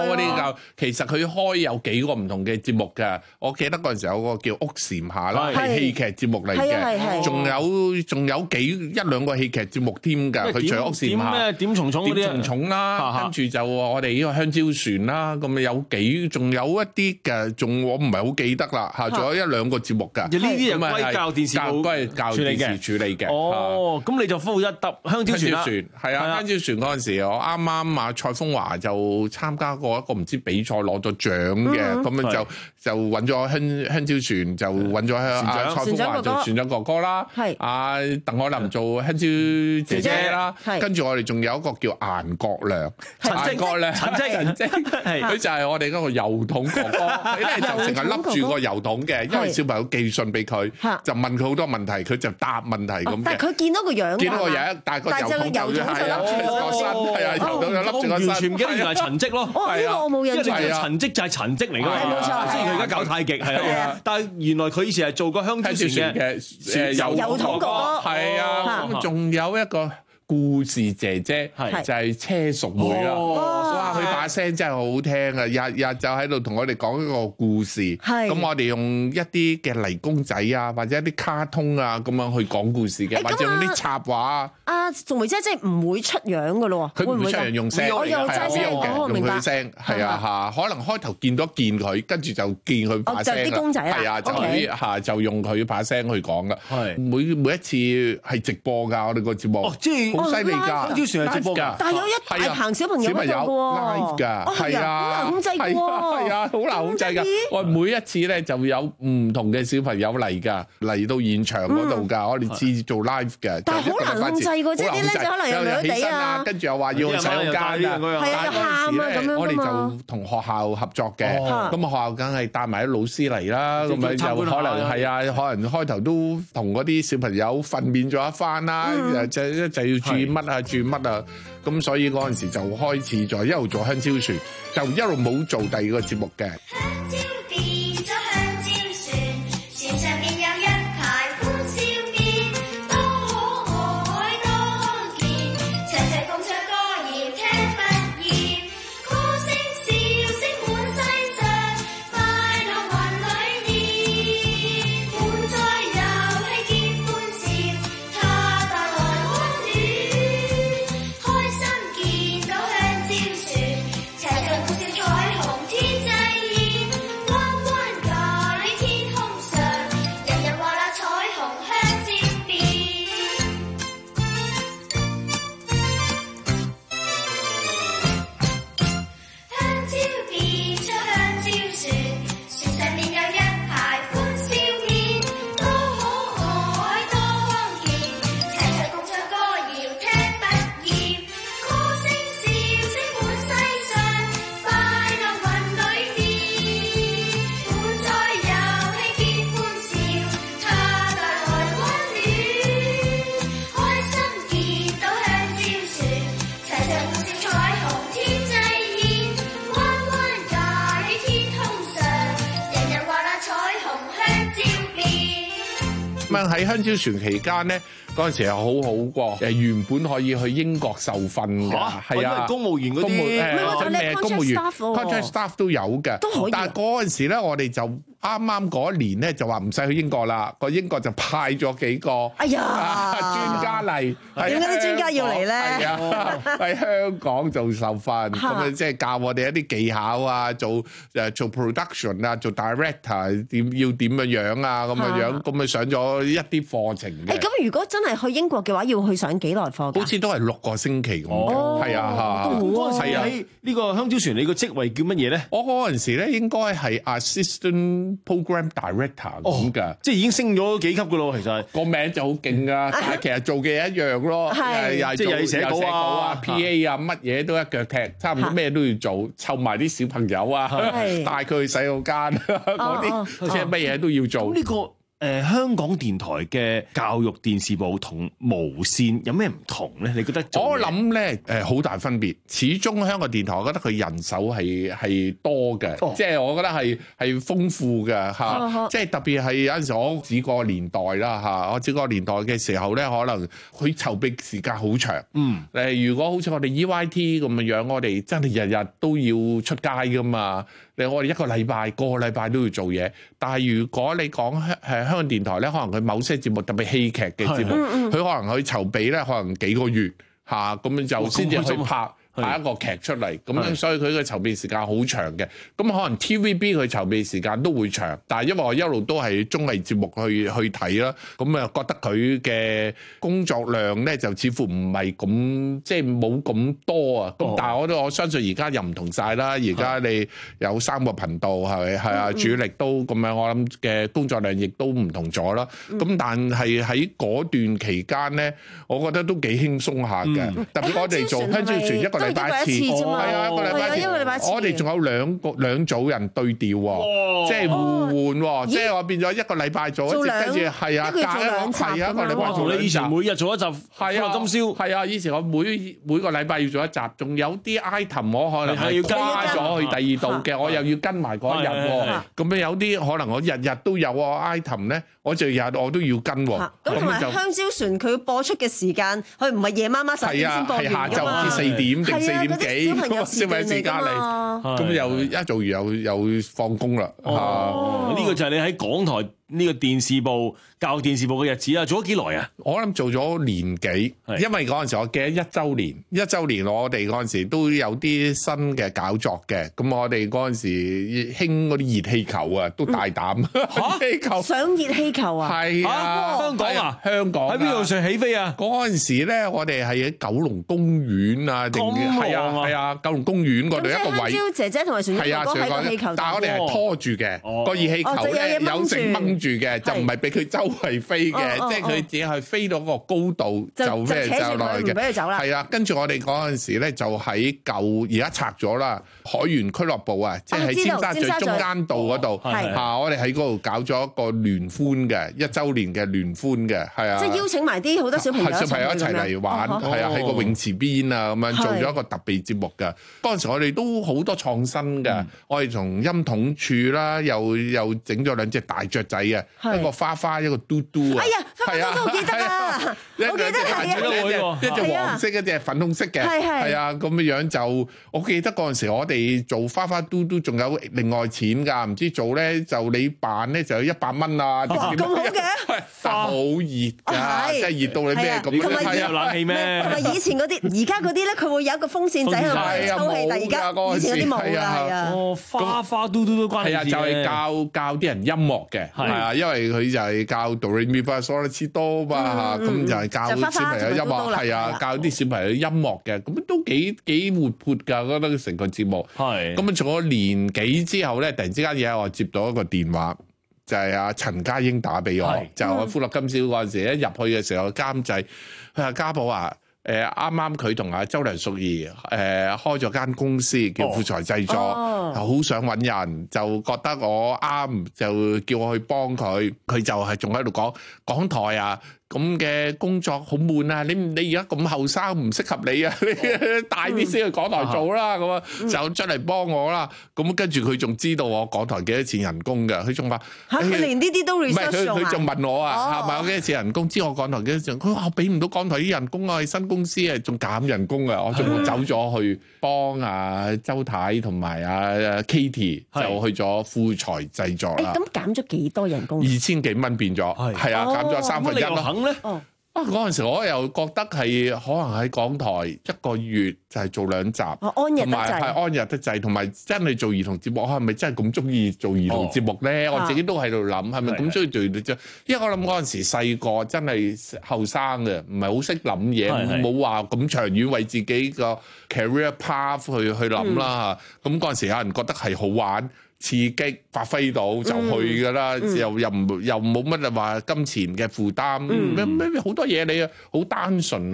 就其實佢開有幾個唔同嘅節目嘅。我記得嗰陣時有個叫屋檐下啦，係戲劇節目嚟嘅，仲有仲有幾一兩個戲劇節目添㗎。佢除咗屋檐下咩點蟲蟲嗰啲點蟲蟲啦，跟住就我哋呢個香蕉船啦，咁有幾仲有一啲嘅，仲我唔係好記得啦嚇，仲有一兩個節目㗎。 呢啲係歸教電視部歸教電視處理嘅。 哦，咁你就負一揼香蕉船啦。 係啊，香蕉船嗰陣時，我啱啱啊蔡風華就參加過一個唔知比賽攞咗獎嘅，咁樣就就揾咗香香蕉船，就揾咗阿蔡風華做船長哥哥啦，阿鄧海琳做香蕉姐姐啦，跟住我哋仲有一個叫顏國良，顏國良， 陳積，陳積， 佢就係我哋嗰個郵筒哥哥，佢咧就成日笠住個郵筒嘅，因為小朋友寄信俾佢，就問佢好多問題，佢就答問題咁嘅。 但係佢見到個樣， 見到個樣，但係個郵筒就係啊，個身係啊，郵筒就笠住個身。 完全唔記得原來係陳積咯。 哦，呢個我冇印象。 因為陳積就係陳積嚟㗎嘛。 冇錯。 雖然佢而家搞太極係啊，但係原來佢以前係做過香蕉船嘅誒郵筒哥哥。係啊，咁仲有一個故事姐姐就係車淑梅啦。哇，佢把聲真係好好聽啊！日日就喺度同我哋講一個故事。咁我哋用一啲嘅泥公仔啊，或者一啲卡通啊咁樣去講故事嘅，或者用啲插畫。阿淑梅姐即係唔會出樣㗎咯喎， 佢唔會出樣用聲， 我又齋聲嘅， 用佢聲係啊嚇。可能開頭見到見佢，跟住就見佢把聲。 就啲公仔啦， 係啊，就啲嚇就用佢把聲去講㗎。係每每一次係直播㗎，我哋個節目。 即係好犀利㗎， 香蕉船係直播㗎。 但係有一大棚小朋友喺度㗎喎。 㗎，係啊， 好難控制㗎喎， 係啊，好難控制㗎。我每一次咧就有唔同嘅小朋友嚟㗎，嚟到現場嗰度㗎，我哋次做 live 嘅。 但係好難控制㗎，即係啲咧就可能有兩地啊， 跟住又話要洗手間啊， 係啊，又喊啊咁樣㗎嘛。 我哋就同學校合作嘅，咁學校梗係帶埋啲老師嚟啦，咁咪就可能係啊，可能開頭都同嗰啲小朋友訓練咗一番啦，就就要注意乜啊，注意乜啊。咁所以嗰陣時就開始咗一路做香蕉船，就一路冇做第二個節目嘅。 香蕉變咗香蕉船，船上面有一排歡笑面，多可愛多康健，齊齊共唱歌謠聽不厭，歌聲笑聲滿世上，快樂雲裏面，滿載遊戲兼歡笑，它帶來溫暖。開心見到香蕉船，齊齊歡笑彩虹天際現，彎彎咖喱天空上，人人話啦彩虹香蕉變。香蕉變出香蕉船，船上面有一排歡笑面，多可愛多康健，齊齊共唱歌謠聽不厭，歌聲笑聲滿世上，快樂雲裏面，滿載遊戲兼歡笑，它帶來溫暖。開心見到香蕉船，齊齊歡笑彩虹天際現，彎彎咖喱天空上，人人話啦彩虹香蕉變。 咁樣喺香蕉船期間咧，嗰陣時係好好過，誒原本可以去英國受訓㗎，係啊， 公務員嗰啲， 公務誒誒公務員 contract staff 都有嘅， 都可以。 但係嗰陣時咧，我哋就啱啱嗰一年咧就話唔使去英國啦，個英國就派咗幾個哎呀專家嚟， 點解啲專家要嚟咧？ 係啊，喺香港做受訓，咁啊即係教我哋一啲技巧啊，做誒做 production 啊，做 director 點要點樣樣啊，咁樣樣，咁啊上咗一啲課程嘅。 誒咁如果真係去英國嘅話，要去上幾耐課㗎？ 好似都係六個星期咁嘅，係啊嚇。 嗰陣時喺呢個香蕉船，你個職位叫乜嘢咧？ 我嗰陣時咧應該係 assistant program director 咁㗎， 即係已經升咗幾級㗎咯。其實個名就好勁㗎，但係其實做嘅一樣咯， 係即係又要寫稿啊、 P A 啊，乜嘢都一腳踢，差唔多咩都要做，湊埋啲小朋友啊，帶佢去洗手間嗰啲，即係乜嘢都要做。 呢個誒呃、香港電台嘅教育電視部同無線有咩唔同咧？你覺得？ 我諗咧誒好大分別，始終香港電台我覺得佢人手係係多嘅，哦、即係我覺得係係豐富嘅嚇，啊啊、即係特別係有陣時我指個年代啦嚇，我指個年代嘅時候咧，可能佢籌備時間好長。嗯，誒如果好似我哋 E Y T 咁嘅樣，我哋真係日日都要出街噶嘛。你我哋一個禮拜個個禮拜都要做嘢，但係如果你講香誒香港電台咧，可能佢某些節目特別戲劇嘅節目，佢可能去籌備咧，可能幾個月嚇，咁樣就先至去拍。拍一個劇出嚟，咁樣所以佢嘅籌備時間好長嘅。咁可能 T V B 佢籌備時間都會長，但係因為我一路都係綜藝節目去去睇啦，咁啊覺得佢嘅工作量咧就似乎唔係咁，即係冇咁多啊。咁、哦、但係我都我相信而家又唔同晒啦。而家你有三個頻道係咪係啊？主力都咁樣，我諗嘅工作量亦都唔同咗啦。咁、嗯、但係喺嗰段期間咧，我覺得都幾輕鬆下嘅。嗯、特別我哋做香蕉船一個禮拜一次啫嘛，係啊，一個禮拜一次。我哋仲有兩個兩組人對調喎，即係互換喎，即係我變咗一個禮拜做一次，跟住係啊，隔一個係啊，一個禮拜做兩集。 你以前每日做一集《歡樂今宵》， 係啊，以前我每每個禮拜要做一集，仲有啲 item 我可能係加咗去第二度嘅，我又要跟埋嗰一日喎。咁樣有啲可能我日日都有啊 item 咧，我就日我都要跟喎。 咁同埋香蕉船佢播出嘅時間，佢唔係夜媽媽十點先播完㗎嘛， 係下晝至四點定四點幾嗰個消費時間嚟，咁又一做完又又放工啦。 哦，呢個就係你喺港台呢個電視部教電視部嘅日子啊，做咗幾耐啊？ 我諗做咗年幾，因為嗰陣時我記得一週年，一週年我哋嗰陣時都有啲新嘅搞作嘅，咁我哋嗰陣時興嗰啲熱氣球啊，都大膽。 氣球上熱氣球啊？ 係啊， 香港啊， 香港喺邊度上起飛啊？ 嗰陣時咧，我哋係喺九龍公園啊，定係啊係啊，九龍公園嗰度一個位。 香蕉姐姐同埋船長哥喺個氣球， 但係我哋係拖住嘅個熱氣球咧，有繩掹住嘅，就唔係俾佢周圍飛嘅，即係佢只係飛到個高度就咩就落去嘅。唔俾佢走啦。係啊，跟住我哋嗰陣時咧就喺舊而家拆咗啦，海員俱樂部啊，即係喺尖沙咀中間道嗰度嚇，我哋喺嗰度搞咗一個聯歡嘅一週年嘅聯歡嘅，係啊， 即係邀請埋啲好多小朋友小朋友一齊嚟玩，係啊，喺個泳池邊啊咁樣做咗一個特別節目嘅。嗰陣時我哋都好多創新嘅，我哋從音筒處啦，又又整咗兩隻大雀仔嘅，一個花花一個嘟嘟啊！ 哎呀，花花都記得啊，我記得係啊， 一隻黃色，一隻粉紅色嘅，係啊，咁嘅樣就我記得嗰陣時我哋做花花嘟嘟仲有另外錢㗎，唔知做咧就你辦咧就有一百蚊啊！ 咁好嘅， 但好熱㗎，真係熱到你咩咁？ 同埋有冷氣咩？ 同埋以前嗰啲，而家嗰啲咧，佢會有一個風扇仔喺度幫你抽氣，但係而家以前嗰啲冇㗎，係啊。 哦，花花嘟嘟都關係啊，就係教教啲人音樂嘅，係啊，因為佢就係教 Do Re Mi Fa So La Si Do 嘛，咁就係教小朋友音樂，係啊，教啲小朋友音樂嘅，咁都幾幾活潑㗎，我覺得成個節目。係。咁啊，做咗年幾之後咧，突然之間嘢我接到一個電話。就係阿陳家英打俾我，就我歡樂今宵嗰陣時，一入去嘅時候監製，佢話家寶啊，誒啱啱佢同阿周梁淑怡誒、呃、開咗間公司叫富財製作，好、哦、想揾人，就覺得我啱，就叫我去幫佢，佢就係仲喺度講港台啊。咁嘅工作好悶啊！你你而家咁後生唔適合你啊！你大啲先去港台做啦，咁啊、嗯、就出嚟幫我啦。咁跟住佢仲知道我港台幾多錢人工㗎？佢仲話嚇，佢連呢啲都 research 唔係佢佢仲問我啊，係咪、哦、我幾多錢人工？知我港台幾多錢？佢話我俾唔到港台啲人工啊，係新公司啊，仲減人工啊！我仲走咗去幫啊周太同埋啊 Katie 就去咗富財製作啦。 咁減咗幾多人工？ 二千幾蚊變咗，係啊，減咗三分一咯。 哦， 啊嗰陣時我又覺得係可能喺港台一個月就係做兩集， 哦、安逸得滯， 係安逸得滯，同埋真係做兒童節目，係咪真係咁中意做兒童節目咧？哦、我自己都喺度諗，係咪咁中意做？啫？因為我諗嗰陣時細個真係後生嘅，唔係好識諗嘢，冇話咁長遠為自己個 career path 去去諗啦。咁嗰陣時有人覺得係好玩。刺激發揮到就去噶啦，嗯、又又唔又冇乜話金錢嘅負擔，咩咩好多嘢你啊，好單純啊！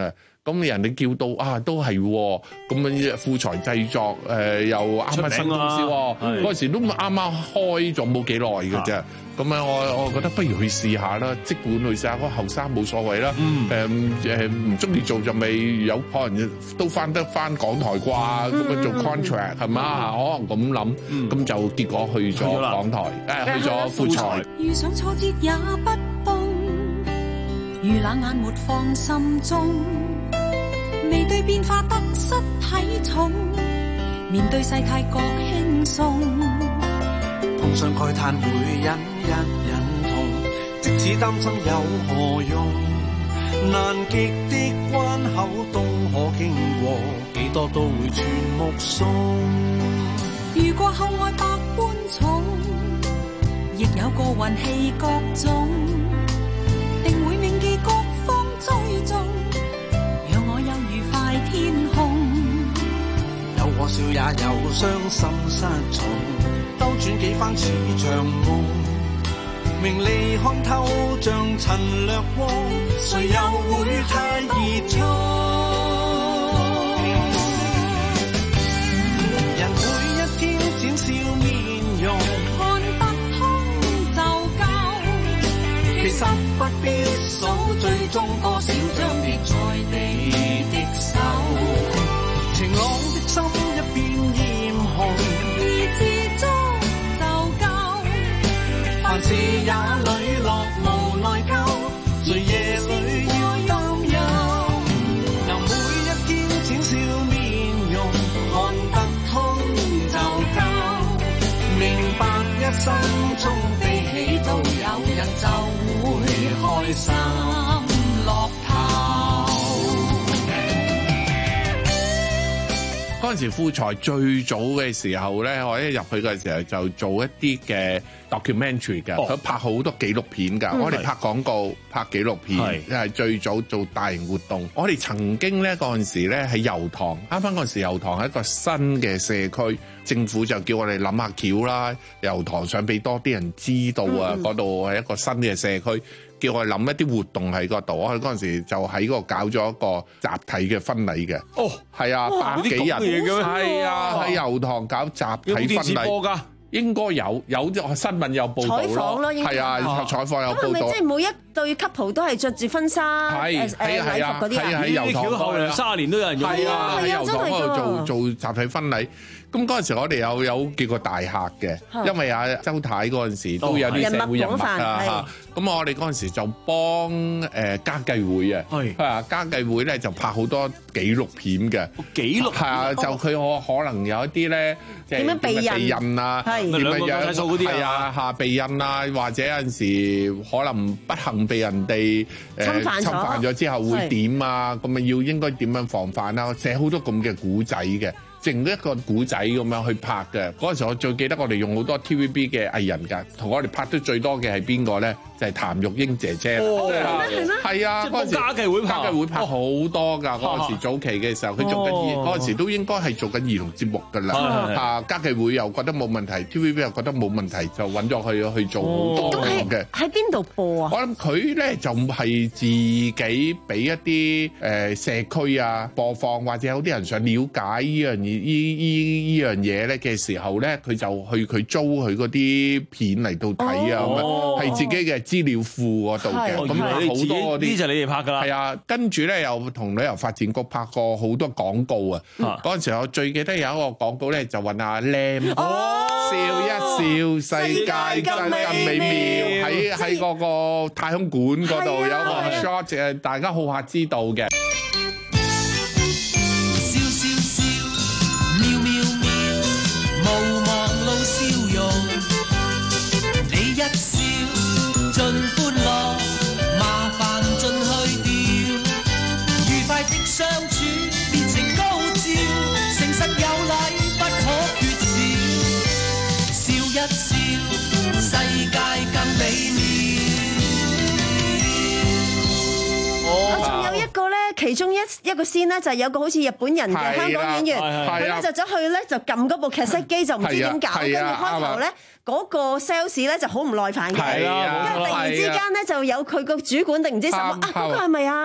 咁人哋叫到啊，都係咁樣富財製作誒、呃，又啱啱新公司喎，嗰、啊、時都啱啱開咗冇幾耐嘅啫。咁啊，我我覺得不如去試下啦，即管去試下，嗰後生冇所謂啦。誒誒唔中意做就咪有可能都翻得翻港台啩，咁、嗯、樣做 contract 係嘛？可能咁諗，咁、嗯、就結果去咗港台，誒、嗯、去咗富財。 遇上挫折也不動，如冷眼沒放心中，未對變化得失體重，面對世態覺輕鬆。 碰上慨嘆會忍一忍痛，即使擔心有何用？難極的關口東可經過，幾多都會全目送。 如過後愛百般重，亦有個運氣各種，定會銘記各方追蹤，讓我有愉快天空。 有可笑也有傷心失重，兜轉幾番似場夢，名利看透像塵掠過，誰又會太熱衷？人每一天展笑面容， 看不通就夠， 其實不必數，最終多少將跌在你的手，晴朗的心一片豔紅，凡事也磊落無內疚，誰夜裏要擔憂？能每一天展笑面容，看得通就夠。明白一生中悲喜都有人就會開心樂透。 嗰陣時富財最早嘅時候咧，我一入去嘅時候就做一啲嘅 documentary 嘅，佢、哦、拍好多紀錄片㗎、嗯。我哋拍廣告、拍紀錄片，係最早做大型活動。我哋曾經咧嗰陣時咧喺油塘，啱啱嗰陣時油塘係一個新嘅社區，政府就叫我哋諗下橋啦，油塘想俾多啲人知道啊，嗰度係一個新嘅社區。叫我哋諗一啲活動喺嗰度，我哋嗰陣時就喺嗰度搞咗一個集體嘅婚禮嘅。哦，係啊，百幾人，係啊，喺油塘搞集體婚禮。有電視播㗎？應該有，有新聞有報導咯。係啊，採訪有報導。咁係咪即係每一對 couple 都係着住婚紗誒誒禮服嗰啲啊？ 喺油塘後兩三十年都有人用。 係啊，喺油塘嗰度做做集體婚禮。咁嗰陣時我哋有有幾個大客嘅，因為阿周太嗰陣時都有啲社會人物啊，咁我哋嗰陣時就幫誒家計會啊，係啊，家計會咧就拍好多紀錄片嘅，紀錄係啊，就佢可可能有一啲咧即係點樣避孕啊，點樣樣係啊嚇避孕啊，或者有陣時可能不幸被人哋誒侵犯咗之後會點啊，咁啊要應該點樣防範啊，寫好多咁嘅古仔嘅。整一個古仔咁樣去拍嘅，嗰陣時我最記得我哋用好多 T V B 嘅藝人㗎，同我哋拍得最多嘅係邊個咧？就係譚玉英姐姐。哦，係啊，嗰陣時家計會拍，家計會拍好多㗎。嗰陣時早期嘅時候，佢做緊兒，嗰陣時都應該係做緊兒童節目㗎啦。啊，家計會又覺得冇問題 ，T V B 又覺得冇問題，就揾咗佢去做好多嘅。 喺邊度播啊？ 我諗佢咧就係自己俾一啲誒社區啊播放，或者有啲人想了解呢樣嘢。依依依樣嘢咧嘅時候咧，佢就去佢租佢嗰啲片嚟到睇啊，咁樣係自己嘅資料庫嗰度嘅，咁好多嗰啲呢就你哋拍㗎啦。係啊，跟住咧又同旅遊發展局拍過好多廣告啊。嗰陣時我最記得有一個廣告咧，就揾阿 Lam 笑一笑，世界真咁美妙，喺喺嗰個太空館嗰度有個 shot 誒，大家好客知道嘅。 相處變成高照，誠實有禮不可缺少，笑一笑，世界更美妙。 我仲有一個咧，其中一一個先咧，就係有個好似日本人嘅香港演員，佢咧就走去咧就撳嗰部劇室機，就唔知點搞，跟住開頭咧嗰個 sales 咧就好唔耐煩嘅，因為突然之間咧就有佢個主管定唔知什麼啊，嗰個係咪啊？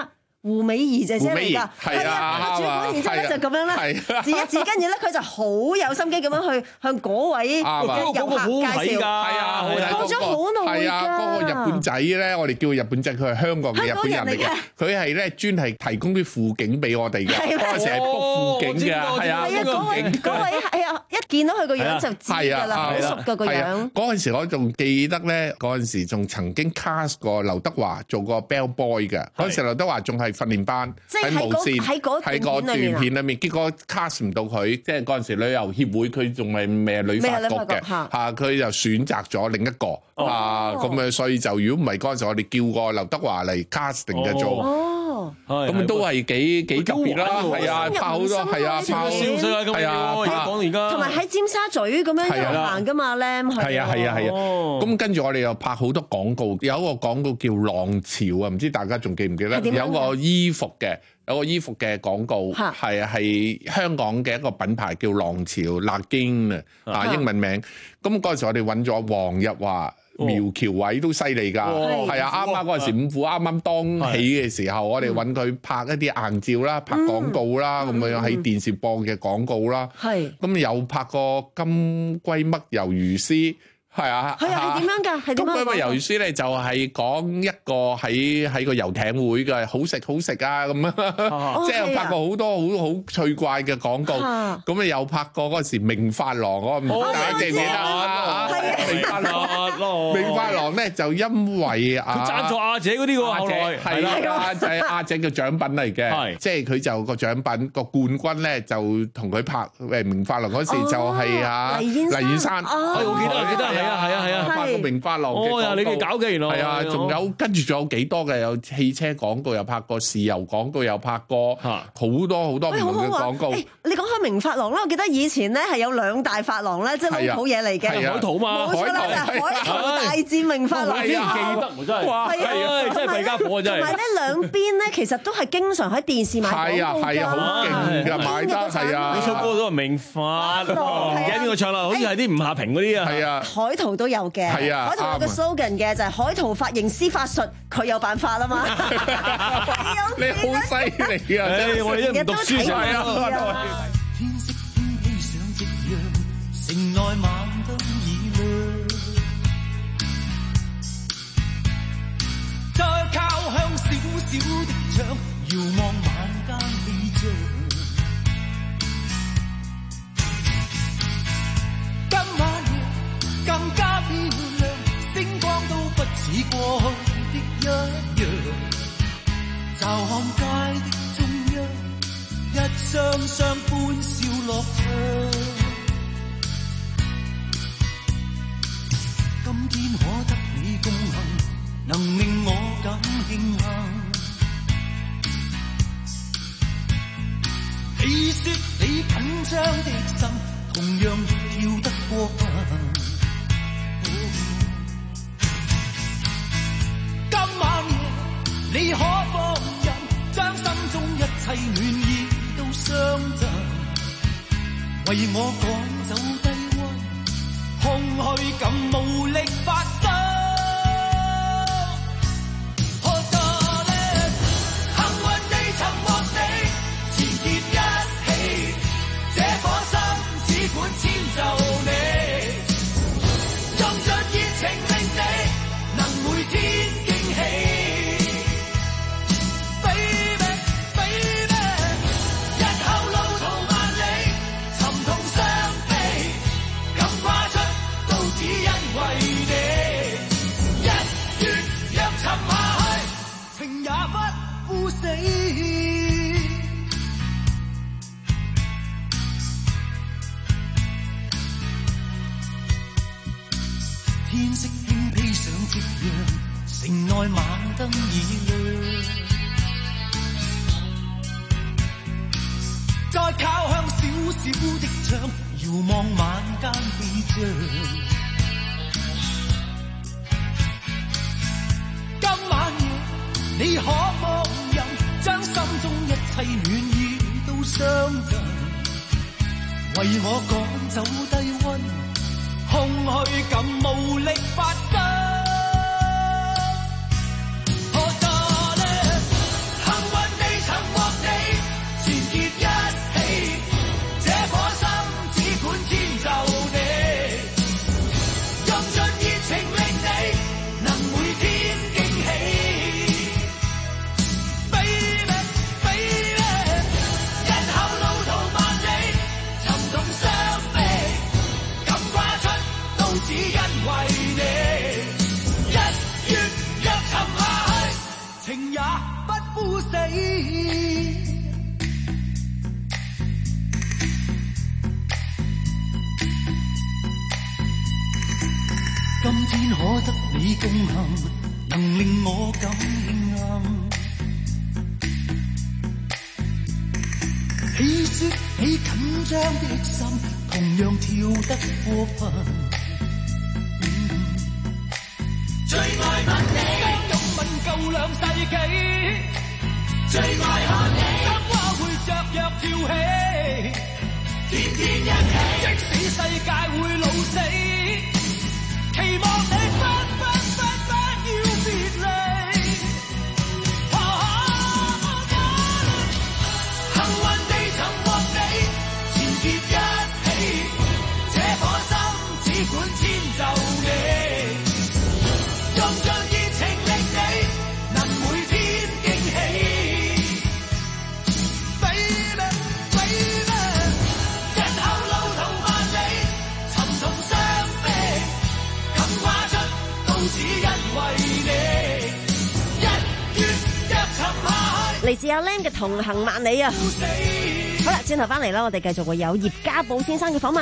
胡美儀姐姐嚟㗎， 係啊， 主管，然之後咧就咁樣咧指一指，跟住咧佢就好有心機咁樣去向嗰位嘅遊客介紹， 係啊， 講咗好耐㗎。 係啊，嗰個日本仔咧，我哋叫日本仔，佢係香港嘅日本人嚟嘅，佢係咧專係提供啲輔警俾我哋嘅，嗰陣時係 book 輔警㗎，係啊， 嗰位嗰位係啊，一見到佢個樣就知㗎啦，好熟㗎個樣。 嗰陣時我仲記得咧，嗰陣時仲曾經 cast 過劉德華做過 bell boy 嘅，嗰陣時劉德華仲係訓練班喺無線，喺嗰段片裏面，結果 cast 唔到佢，即係嗰陣時旅遊協會佢仲係未係旅發局嘅嚇，佢就選擇咗另一個啊，咁啊，所以就如果唔係嗰陣時，我哋叫過劉德華嚟 casting 嘅做，咁都係幾幾特別啦，係啊，拍好多係啊，拍好多係啊，講而家同埋喺尖沙咀咁樣行㗎嘛 ，Lam 係啊係啊係啊，咁跟住我哋又拍好多廣告，有一個廣告叫浪潮啊，唔知大家仲記唔記得？有個衣服嘅。有個衣服嘅廣告，係係香港嘅一個品牌叫浪潮 Lagin 啊，英文名。咁嗰陣時我哋揾咗黃日華、苗僑偉都犀利㗎，係啊，啱啱嗰陣時五虎啱啱當起嘅時候，我哋揾佢拍一啲硬照啦，拍廣告啦，咁樣喺電視播嘅廣告啦。係。咁有拍過金龜嘜魷魚絲。係啊， 係啊，係點樣㗎？係點樣？ 咁嗰個魷魚絲咧就係講一個喺喺個遊艇會嘅好食好食啊咁啊，即係拍過好多好好趣怪嘅廣告。咁啊又拍過嗰陣時明髮廊，我唔知大家記唔記得啊？明髮廊，明髮廊咧就因為啊， 佢贊助阿姐嗰啲喎，後來係啦，就係阿姐嘅獎品嚟嘅，即係佢就個獎品個冠軍咧就同佢拍誒明髮廊嗰時就係啊黎燕珊， 我記得我記得。係啊係啊係啊， 拍個明髮廊嘅廣告， 哦，你哋搞嘅原來係啊，仲有跟住仲有幾多嘅，有汽車廣告又拍過，豉油廣告又拍過，好多好多唔同嘅廣告。 你講開明髮廊啦，我記得以前咧係有兩大髮廊咧，即係好嘢嚟嘅。 海淘嘛， 冇錯啦，就係海淘大戰明髮廊。 記得真係，哇，係啊，真係弊家伙真係。 同埋咧兩邊咧，其實都係經常喺電視買廣告㗎。 係啊係啊，好勁㗎，買得係啊。 你出歌都係明髮廊，唔記得邊個唱啦？好似係啲吳夏平嗰啲啊。 係啊。 海淘都有嘅， 係啊， 海淘有個 slogan 嘅就係海淘髮型師法術，佢有辦法啊嘛。 你好犀利啊！ 我哋都唔讀書就係啊。 天色偏披上夕陽，城內晚燈已亮，再靠向小小的窗，遙望晚間氣象。今晚更加漂亮，星光都不似過去的一樣。驟看街的中央，一雙雙歡笑樂唱。今天可得你共行，能令我感慶幸。你說你緊張的心，同樣跳得過分。今晚夜，你可放任，將心中一切暖意都相贈，為我趕走低溫，空虛感無力發生。遷就你，用盡熱情令你能每天驚喜。Baby baby， 日後路途萬里，沉痛傷悲，敢跨出都只因為你。一月若沉下去，情也不枯死。天色輕披上夕陽，城內晚燈已亮，再靠向小小的窗，遙望晚間氣象。今晚夜，你可放任，將心中一切暖意都相贈，為我趕走低溫，空虛感無力發生。Oh darling，幸運地只因為你。一月若沉下去，情也不枯死。今天可得你共行，能令我感恩。喜說你緊張的心，同樣跳得過分。嗯、最愛吻你，擁吻夠兩世紀。最愛看你，心花會雀躍跳起。天天一起，即使世界會老死。期望你不不不不要別離，幸運地曾獲你纏結一起，這顆心只管遷就你，用盡熱情令你能每天驚喜。Baby baby， 日後路途萬里，沉重傷悲。只因為你，一月若沉下去。 嚟自阿 Lam 嘅同行萬里啊！好啦，轉頭翻嚟啦，我哋繼續會有葉家寶先生嘅訪問。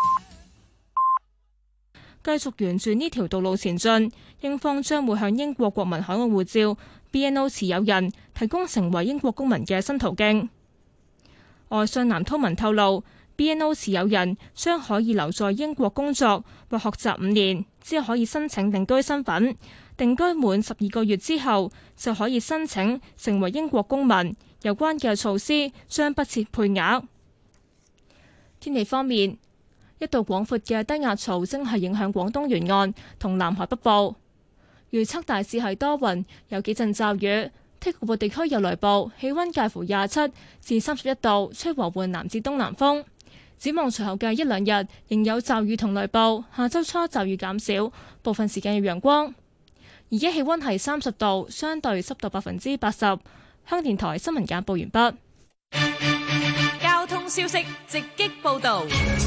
繼續沿住呢條道路前進，英方將會向英國國民海外護照 B N O 持有人提供成為英國公民嘅新途徑。外相藍韜文透露，B N O 持有人將可以留在英國工作或學習五年，之後可以申請定居身份。定居滿十二個月之後，就可以申請成為英國公民。有關嘅措施將不設配額。天氣方面，一道廣闊嘅低壓槽正係影響廣東沿岸同南海北部。預測大致係多雲，有幾陣驟雨。剔局部地區有雷暴，氣溫介乎廿七至三十一度，吹和緩南至東南風。展望隨後嘅一兩日仍有驟雨同雷暴，下周初驟雨減少，部分時間有陽光。而家氣溫係三十度，相對濕度百分之八十。香港電台新聞簡報完畢。 交通消息直擊報道。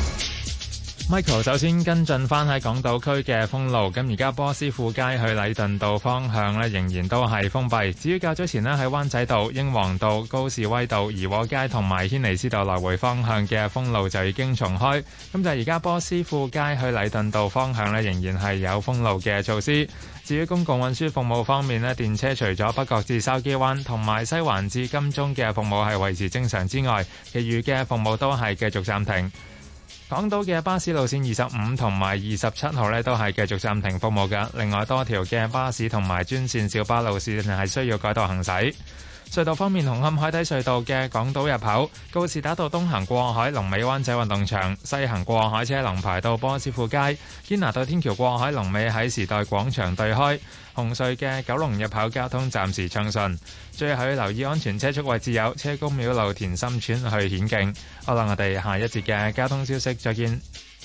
Michael 首先跟進翻喺港島區嘅封路，咁而家波斯富街去禮頓道方向呢，仍然都係封閉。至於較早前呢，喺灣仔道、英皇道、高士威道、怡和街同埋軒尼詩道來回方向嘅封路就已經重開。咁就係而家波斯富街去禮頓道方向呢，仍然係有封路嘅措施。至於公共運輸服務方面呢，電車除咗北角至筲箕灣同埋西環至金鐘嘅服務係維持正常之外，其餘嘅服務都係繼續暫停。港島嘅巴士路線二十五同埋二十七號呢都係繼續暫停服務嘅。另外多條嘅巴士同埋專線小巴路線係需要改道行駛。隧道方面，紅磡海底隧道嘅港島入口告士打道東行過海龍尾灣仔運動場，西行過海車龍排到波斯富街。堅拿道天橋過海龍尾喺時代廣場對開。紅隧嘅九龍入口交通暫時暢順。最後要留意安全車速位置有車公廟路田心村去顯徑。好啦，我哋下一節嘅交通消息再見。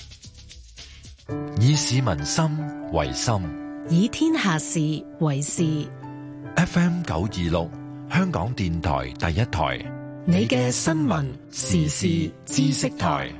以市民心為心， 以天下事為事。 F M 九二六香港電台第一台， 你嘅新聞時事知識台。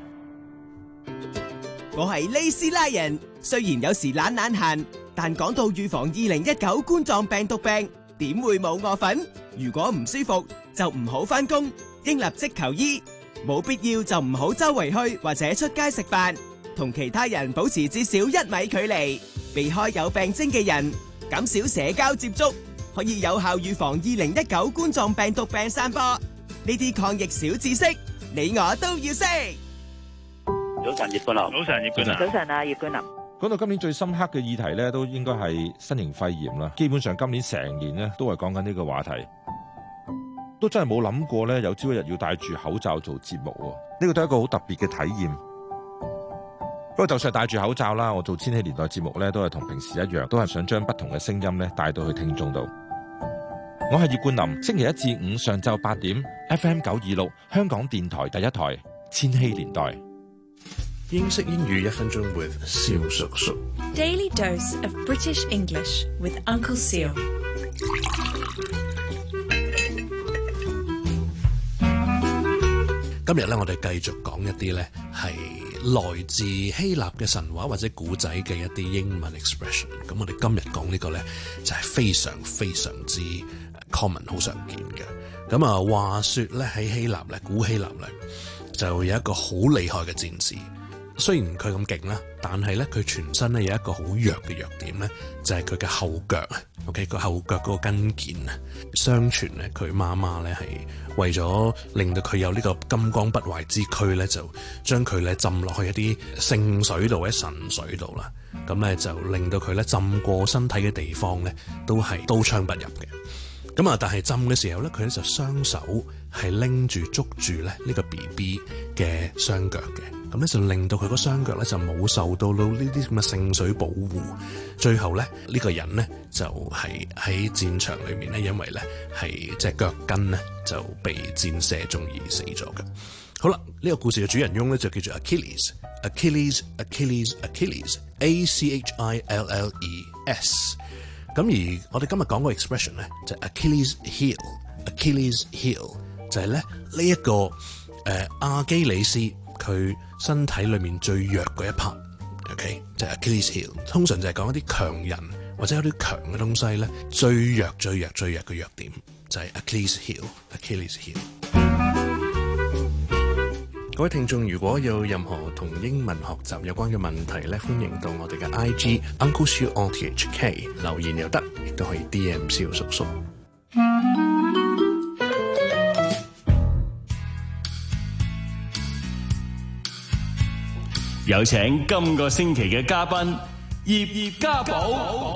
我係利斯拉人，雖然有時懶懶閒，但講到預防二零一九冠狀病毒病，點會冇我份？如果唔舒服就唔好返工，應立即求醫。冇必要就唔好周圍去或者出街食飯，同其他人保持至少一米距離，避開有病徵嘅人，減少社交接觸，可以有效預防二零一九冠狀病毒病散播。呢啲抗疫小知識，你我都要識。 早晨，葉冠霖。早晨，葉冠霖。 早晨啊，葉冠霖。 講到今年最深刻嘅議題咧，都應該係新型肺炎啦。基本上今年成年咧都係講緊呢個話題，都真係冇諗過咧有朝一日要戴住口罩做節目喎。呢個都係一個好特別嘅體驗。不過就算係戴住口罩啦，我做千禧年代節目咧都係同平時一樣，都係想將不同嘅聲音咧帶到去聽眾度。我係葉冠霖，星期一至五上晝八點 F M 九二六香港電台第一台千禧年代。 英式英語一分鐘 with 蕭叔叔。 Daily dose of British English with Uncle Seal。 今日咧，我哋繼續講一啲咧係來自希臘嘅神話或者古仔嘅一啲英文 expression。咁我哋今日講呢個呢，就係非常非常之 common 好常見嘅。咁啊話說咧喺希臘咧，古希臘咧就有一個好厲害嘅戰士。雖然佢咁勁啦，但係咧佢全身咧有一個好弱嘅弱點咧，就係佢嘅後腳啊。OK，個後腳嗰個筋腱啊，相傳咧佢媽媽咧係為咗令到佢有呢個金剛不壞之軀咧，就將佢咧浸落去一啲聖水度或者神水度啦。咁咧就令到佢咧浸過身體嘅地方咧都係刀槍不入嘅。咁啊，但係浸嘅時候咧，佢咧就雙手係拎住捉住咧呢個 B B 嘅雙腳嘅。咁咧就令到佢個雙腳咧就冇受到到呢啲咁嘅聖水保護，最後咧呢、呢個人咧就係、是、喺戰場裏面咧，因為咧係隻腳筋咧就被箭射中而死咗嘅。好啦，呢、呢個故事嘅主人翁咧就叫做 Achilles，Achilles，Achilles，Achilles，A C H I L L E S。咁而我哋今日講個 expression 咧就係 Achilles heel，Achilles heel 就係咧呢一個誒、呃、阿基里斯佢身體裏面最弱嗰一 part，OK， 就係 Achilles heel。通常就係講一啲強人或者有啲強嘅東西咧，最弱最弱最弱嘅弱點就係 Achilles heel，Achilles heel。各位聽眾，如果有任何同英文學習有關嘅問題咧，歡迎到我哋嘅 I G Uncle Siu O T H K 留言又得，亦都可以 D M 蕭叔叔。 有請今個星期嘅嘉賓葉葉家寶。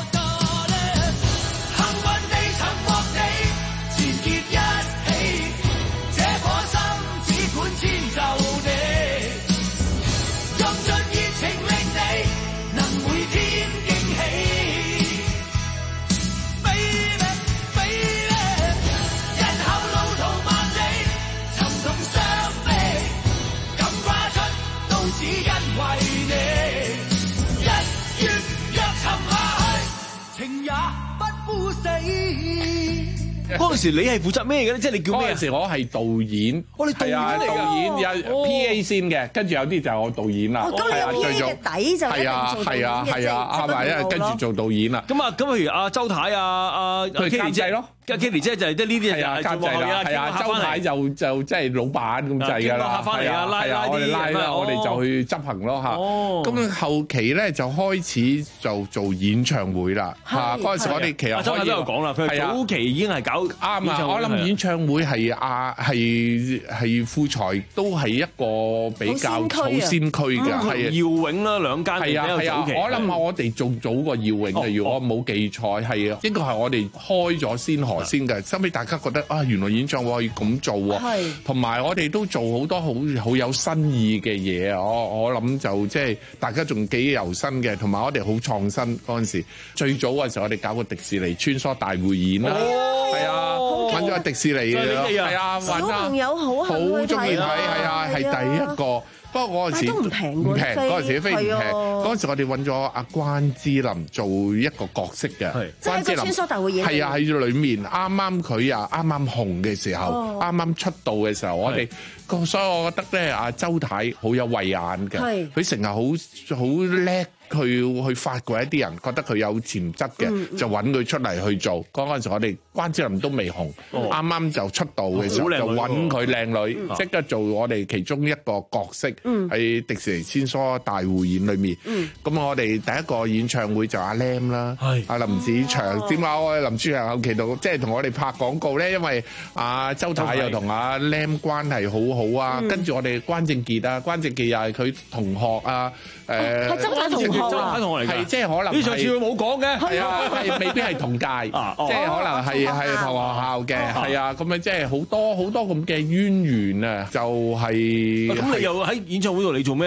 嗰陣時你係負責咩嘅咧？即係你叫咩？ 嗰陣時我係導演， 我哋導演嚟㗎。 導演有 P A 先嘅，跟住有啲就係我導演啦。 咁你有 P A 嘅底就係啊，係啊，係啊， 啱埋，因為跟住做導演啦。 咁啊，咁譬如阿周太啊，阿佢監製咯。 Kitty 姐就係即係呢啲係啊監製啦，係啊，周太就就即係老闆咁滯㗎啦，係啊，係啊，我哋拉啦，我哋就去執行咯嚇。咁後期咧就開始就做演唱會啦嚇。嗰陣時我哋其實周太都有講啦，佢早期已經係搞啱啊。我諗演唱會係啊係係富財都係一個比較好先驅㗎，係耀永啦兩間係啊係啊。我諗我哋仲早過耀永嘅，如果我冇記錯係啊，應該係我哋開咗先河先嘅，收尾大家覺得啊，原來演唱會可以咁做喎，同埋我哋都做好多好好有新意嘅嘢啊！我我諗就即係大家仲記憶猶新嘅，同埋我哋好創新嗰陣時。最早嗰陣時，我哋搞過迪士尼穿梭大匯演啦，係啊，揾咗迪士尼嘅，係啊， 小朋友好好中意睇，係啊，係第一個。不過嗰陣時唔平， 唔平嗰陣時飛唔平。嗰陣時我哋揾咗阿關之琳做一個角色嘅，關之琳穿梭大會演係啊，喺裏面啱啱佢啊啱啱紅嘅時候，啱啱出道嘅時候，我哋個所以我覺得咧，阿周太好有慧眼嘅，佢成日好好叻。佢去發掘一啲人覺得佢有潛質嘅，嗯嗯、就揾佢出嚟去做。嗰陣時我哋關之琳都未紅，啱啱、哦、就出道嘅時候、哦、就揾佢靚女，即、嗯、刻做我哋其中一個角色喺、嗯、迪士尼穿梭大匯演裏面。咁、嗯、我哋第一個演唱會就阿 Lam 啦，阿林子祥。點解、哦、我林子祥後期度即係同我哋拍廣告咧？因為阿周太又同阿 Lam 關係好好啊。嗯、跟住我哋關正傑啊，關正傑又係佢同學啊。誒、呃， 係周太同學。 係即係可能， 呢上次佢冇講嘅， 係啊，係未必係同屆，即係可能係係同學校嘅，係啊，咁樣即係好多好多咁嘅淵源啊，就係。 咁你又喺演唱會度你做咩咧？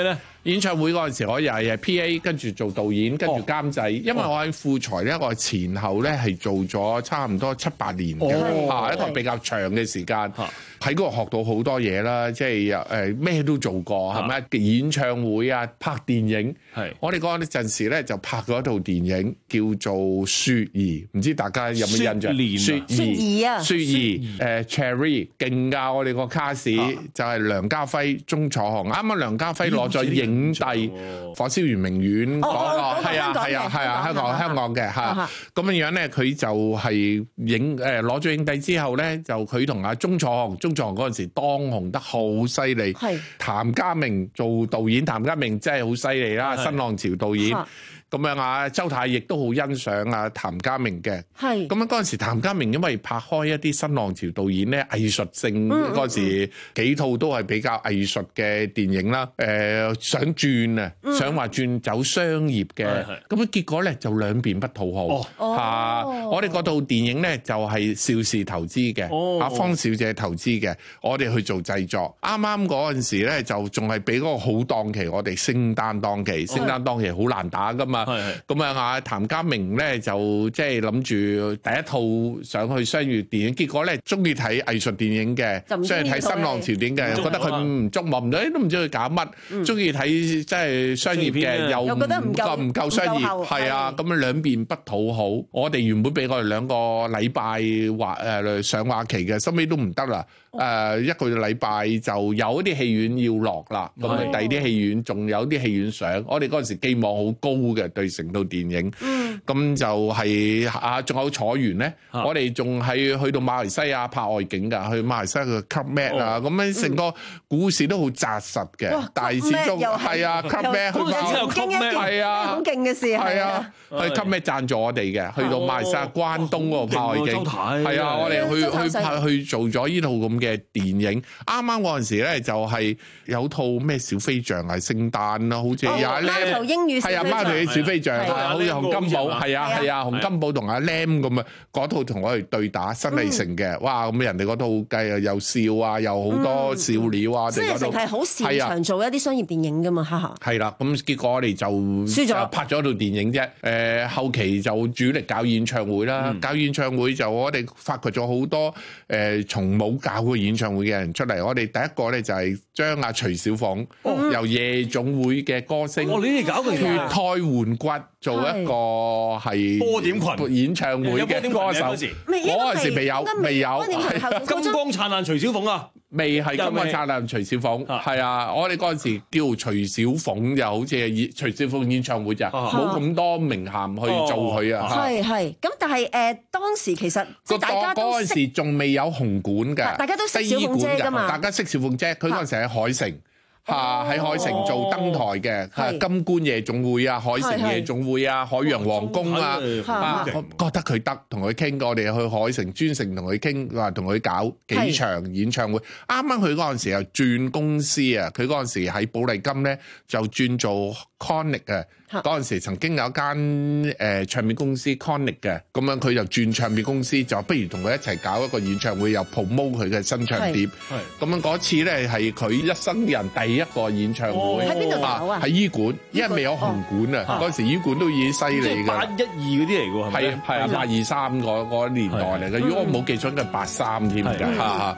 演唱會嗰陣時，我又係 P A， 跟住做導演，跟住監製。因為我喺富財咧，我前後咧係做咗差唔多七八年嘅，嚇一個比較長嘅時間。喺嗰度學到好多嘢啦，即係誒咩都做過，係咪？演唱會啊，拍電影。係我哋嗰陣時咧就拍咗一套電影叫做《雪兒》，唔知大家有冇印象？雪兒啊， 雪兒誒 Cherry 勁㗎！我哋個卡士就係梁家輝、鐘楚紅。啱啱梁家輝攞咗影帝，《火燒圓明園》嗰個係啊係啊係啊香港香港嘅嚇。咁樣樣咧，佢就係影誒攞咗影帝之後咧，就佢同阿鐘楚紅。鐘楚紅嗰陣時當紅得好犀利，譚家明做導演，譚家明真係好犀利啦，新浪潮導演。咁樣啊，周太亦都好欣賞啊譚家明嘅。係咁樣嗰陣時，譚家明因為拍開一啲新浪潮導演咧，藝術性嗰陣時幾套都係比較藝術嘅電影啦。誒想轉啊，想話轉走商業嘅，咁樣結果咧就兩邊不討好嚇。我哋嗰套電影咧就係邵氏投資嘅，阿方小姐投資嘅，我哋去做製作。啱啱嗰陣時咧就仲係俾嗰個好檔期，我哋聖誕檔期，聖誕檔期好難打噶嘛。咁樣啊，譚家明咧就即係諗住第一套上去商業電影，結果咧中意睇藝術電影嘅，中意睇新浪潮電影嘅，覺得佢唔觸摸唔到，都唔知佢搞乜。中意睇即係商業嘅，又唔夠唔夠商業，係啊，咁樣兩邊不討好。我哋原本俾我哋兩個禮拜話誒上畫期嘅，收尾都唔得啦。誒一個禮拜就有一啲戲院要落啦，咁啊第二啲戲院仲有啲戲院上。我哋嗰陣時寄望好高嘅對成套電影，咁就係啊仲有楚原咧，我哋仲係去到馬來西亞拍外景㗎，去馬來西亞嘅 Club Med 啊，咁樣成個故事都好紮實嘅，但係始終係啊 Club Med 去馬係啊好勁嘅事係啊， 去 Club Med 贊助我哋嘅，去到馬來西亞關東嗰度拍外景，係啊，我哋去去拍去做咗呢套咁嘅電影。啱啱嗰陣時咧就係有套咩小飛象係聖誕啦，好似有阿 Lam 係啊，貓頭鷹小飛象，好似洪金寶係啊係啊，洪金寶同阿 Lam 咁啊，嗰套同我哋對打新藝城嘅，哇咁人哋嗰套計啊又笑啊，又好多笑料啊， 新藝城係好擅長做一啲商業電影噶嘛，哈哈。係啦，咁結果我哋就輸咗，拍咗套電影啫。誒後期就主力搞演唱會啦，搞演唱會就我哋發掘咗好多誒從冇搞過演唱會嘅人出嚟。我哋第一個咧就係將阿徐小鳳由夜總會嘅歌星脫胎換骨做一個係波點群演唱會嘅歌手。嗰陣時未有未有金光燦爛徐小鳳啊， 未係金光燦爛徐小鳳係啊，我哋嗰陣時叫徐小鳳就好似係徐小鳳演唱會咋，冇咁多名銜去做佢啊。 係係咁，但係誒當時其實即係大家都識， 嗰陣時仲未有紅館㗎， 大家都識小鳳姐㗎嘛， 大家識小鳳姐，佢嗰陣時喺海城。嚇喺海城做登台嘅，係金冠夜總會啊、海城夜總會啊、海洋皇宮啊，啊，我覺得佢得，同佢傾，我哋去海城專程同佢傾，話同佢搞幾場演唱會。啱啱佢嗰陣時又轉公司啊，佢嗰陣時喺寶麗金咧就轉做 Conic 啊。嗰陣時曾經有一間誒唱片公司 Conic 嘅，咁樣佢就轉唱片公司，就不如同佢一齊搞一個演唱會，又 promote 佢嘅新唱碟。咁樣嗰次咧係佢一生人第一個演唱會。 喺邊度搞啊？ 喺醫館，因為未有紅館啊。嗰陣時醫館都已經犀利㗎。 八一二嗰啲嚟㗎，係咪？ 係係啊，八二三個個年代嚟嘅。如果我冇記錯，應該係八三添㗎。嚇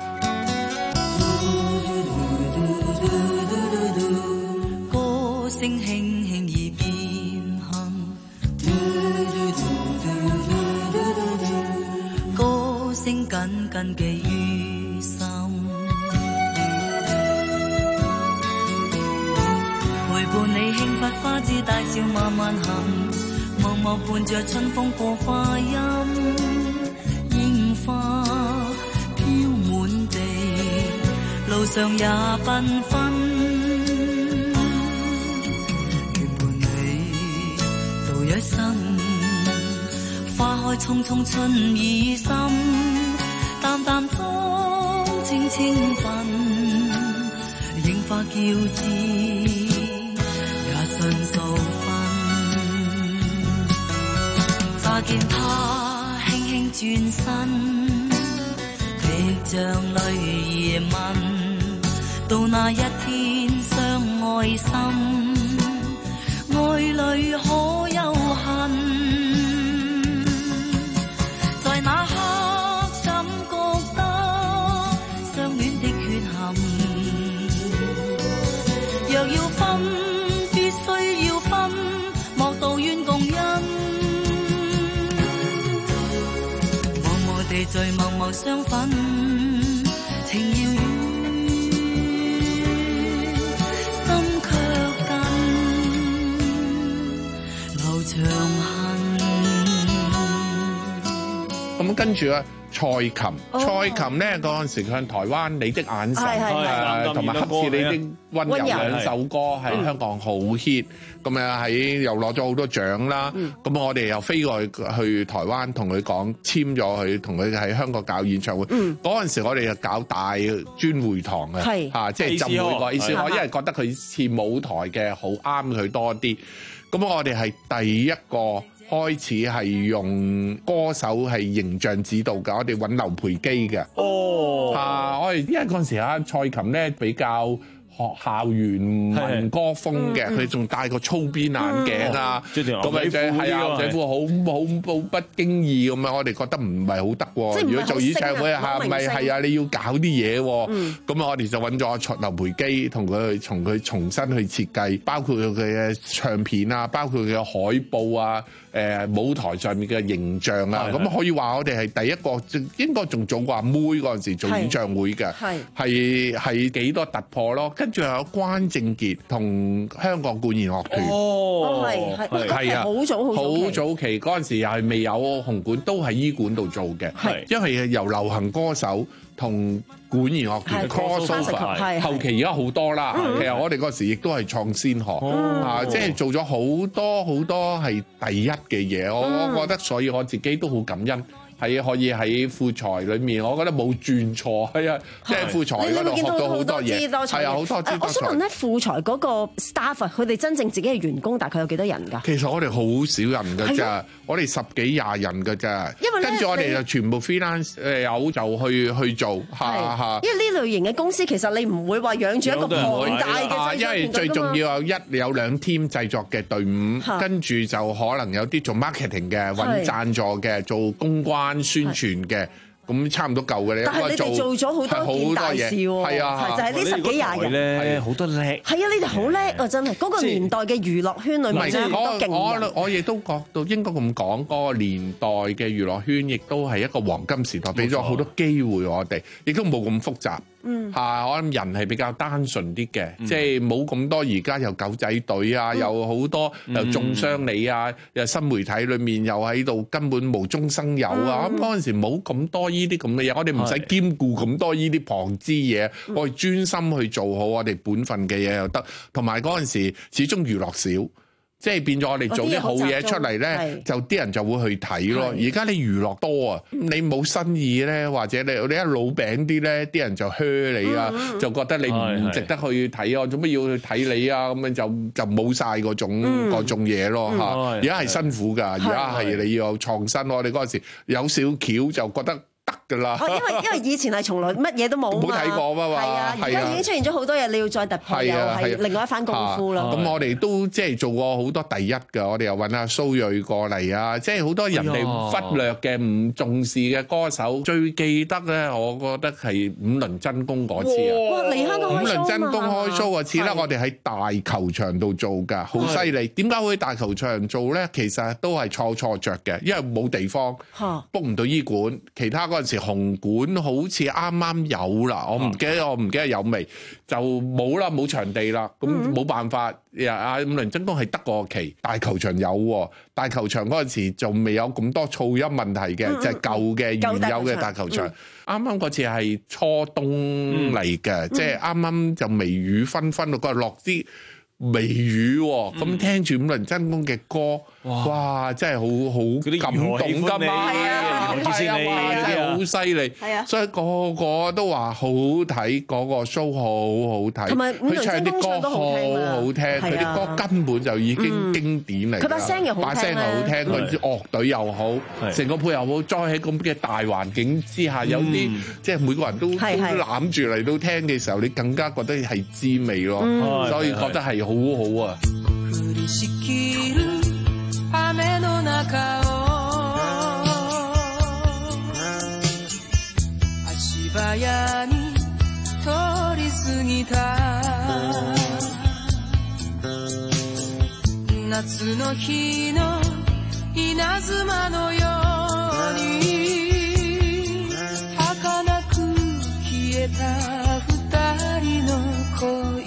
歌聲輕輕已變行，歌聲緊緊記於心，陪伴你輕拂花枝大笑慢慢行，默默伴着春風過花陰，櫻花飄滿地，路上也繽紛。一生花開匆匆春已深，淡淡妝清清粉，櫻花嬌枝也盡數分。乍見他輕輕轉身，滴像淚兒紋，到那一天相愛心。 淚可有痕？在那刻感覺得相戀的缺陷。若要分，必須要分，莫道怨共因。默默地在默默相分，情遙遠。 咁跟住啊，蔡琴，蔡琴咧嗰陣時向台灣《你的眼神》誒同埋《恰似你的温柔》兩首歌喺香港好 hit，咁啊喺又攞咗好多獎啦。咁我哋又飛過去去台灣同佢講簽咗佢，同佢喺香港搞演唱會。嗰陣時我哋就搞大專會堂嘅，嚇即係浸會個 A C Hall，因為覺得佢似舞台嘅，好啱佢多啲。咁我哋係第一個開始係用歌手係形象指導嘅，我哋揾劉培基嘅。哦，啊，我哋因為嗰陣時啊，蔡琴咧比較學校園民歌風嘅，佢仲戴個粗邊眼鏡啊，咁咪就係啊，仔褲好好好不經意咁樣，我哋覺得唔係好得喎。如果做演唱會係咪係啊？你要搞啲嘢喎，咁啊，我哋就揾咗劉培基同佢去從佢重新去設計，包括佢嘅唱片啊，包括佢嘅海報啊。誒舞台上面嘅形象啊，咁可以話我哋係第一個，應該仲早過阿妹嗰陣時做演唱會嘅，係係幾多突破咯。跟住又有關正傑同香港管弦樂團， 哦，係係係啊，好早好好早期嗰陣時又係未有紅館，都喺醫館度做嘅，因為由流行歌手同管弦樂團 crossover， 後期而家好多啦。其實我哋嗰時亦都係創先河，啊，即係做咗好多好多係第一嘅嘢。我我覺得，所以我自己都好感恩。係可以喺副材裏面，我覺得冇轉錯，係啊，即係副材嗰度學到好多嘢，係啊，好多姿多彩。 我想問咧，副材嗰個 staff 佢哋真正自己嘅員工大概有幾多人㗎？ 其實我哋好少人㗎咋，我哋十幾廿人㗎咋。因為跟住我哋就全部 freelance 誒有就去去做嚇嚇。 因為呢類型嘅公司其實你唔會話養住一個龐大嘅製作團隊㗎嘛。 因為最重要有一有兩 team 製作嘅隊伍，跟住就可能有啲做 marketing 嘅，揾贊助嘅，做公關。宣傳嘅，咁差唔多夠嘅咧。 但係你哋做咗好多件大事喎， 係啊， 就係呢十幾廿人咧，好多叻。係啊，你哋好叻啊，真係嗰個年代嘅娛樂圈裏面真係好多勁人。 我我亦都覺到應該咁講，嗰個年代嘅娛樂圈亦都係一個黃金時代，俾咗好多機會我哋，亦都冇咁複雜。嗯，嚇，我諗人係比較單純啲嘅，即係冇咁多而家有狗仔隊啊，又好多又中傷你啊，又新媒體裏面又喺度根本無中生有啊。咁嗰陣時冇咁多呢啲咁嘅嘢，我哋唔使兼顧咁多呢啲旁支嘢，我哋專心去做好我哋本分嘅嘢又得。同埋嗰陣時始終娛樂少。即係變咗我哋做啲好嘢出嚟咧，就啲人就會去睇咯。而家你娛樂多啊，你冇新意咧，或者你你一老餅啲咧，啲人就噓你啊，嗯、就覺得你唔值得去睇啊，做乜要去睇你啊？咁樣就就冇晒嗰種嗰、嗯、種嘢咯嚇。而家係辛苦㗎，而家係你要創新。我哋嗰陣時有少橋就覺得。得㗎啦， 因為因為以前係從來乜嘢都冇冇睇過嘛嘛， 係啊，而家已經出現咗好多嘢，你要再突破，又係另外一番功夫啦。 咁我哋都即係做過好多第一㗎，我哋又揾阿蘇芮過嚟啊，即係好多人哋忽略嘅、唔重視嘅歌手。最記得咧，我覺得係五輪真功嗰次啊！ 哇，嚟香港開 show 啊！五輪真功開 show 嗰次咧，我哋喺大球場度做㗎，好犀利。點解會大球場做咧？其實都係錯錯着嘅，因為冇地方 book 唔到醫館，其他。嗰陣時紅館好似啱啱有啦，我唔記得，我唔記得有未，就冇啦，冇場地啦，咁冇辦法。啊，五輪真功係得個期，大球場有喎，大球場嗰陣時仲未有咁多噪音問題嘅，就係舊嘅原有嘅大球場。啱啱嗰次係初冬嚟嘅，即係啱啱就微雨紛紛，嗰日落啲微雨喎，咁聽住五輪真功嘅歌。哇！真係好好感動㗎嘛，係啊，係啊，哇！真係好犀利，所以個個都話好睇，嗰個 show 好好睇，同埋佢唱啲歌好好聽，佢啲歌根本就已經經典嚟。 佢把聲又好聽， 把聲又好聽，佢啲樂隊又好，成個配合好，再喺咁嘅大環境之下，有啲即係每個人都都攬住嚟到聽嘅時候，你更加覺得係滋味咯，所以覺得係好好啊。 中を足早に通り過ぎた夏の日の稲妻のように儚く消えた二人の恋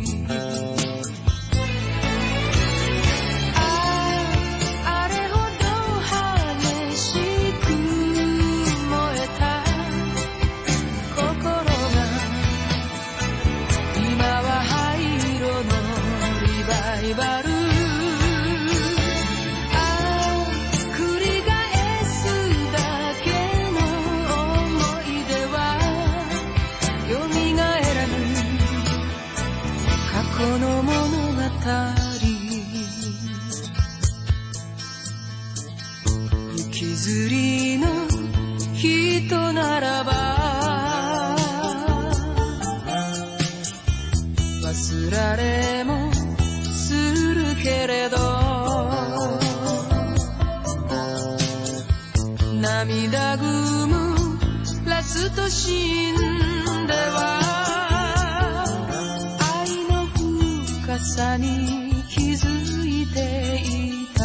譲りの人ならば忘られもするけれど涙ぐむラストシーンでは愛の深さに気づいていた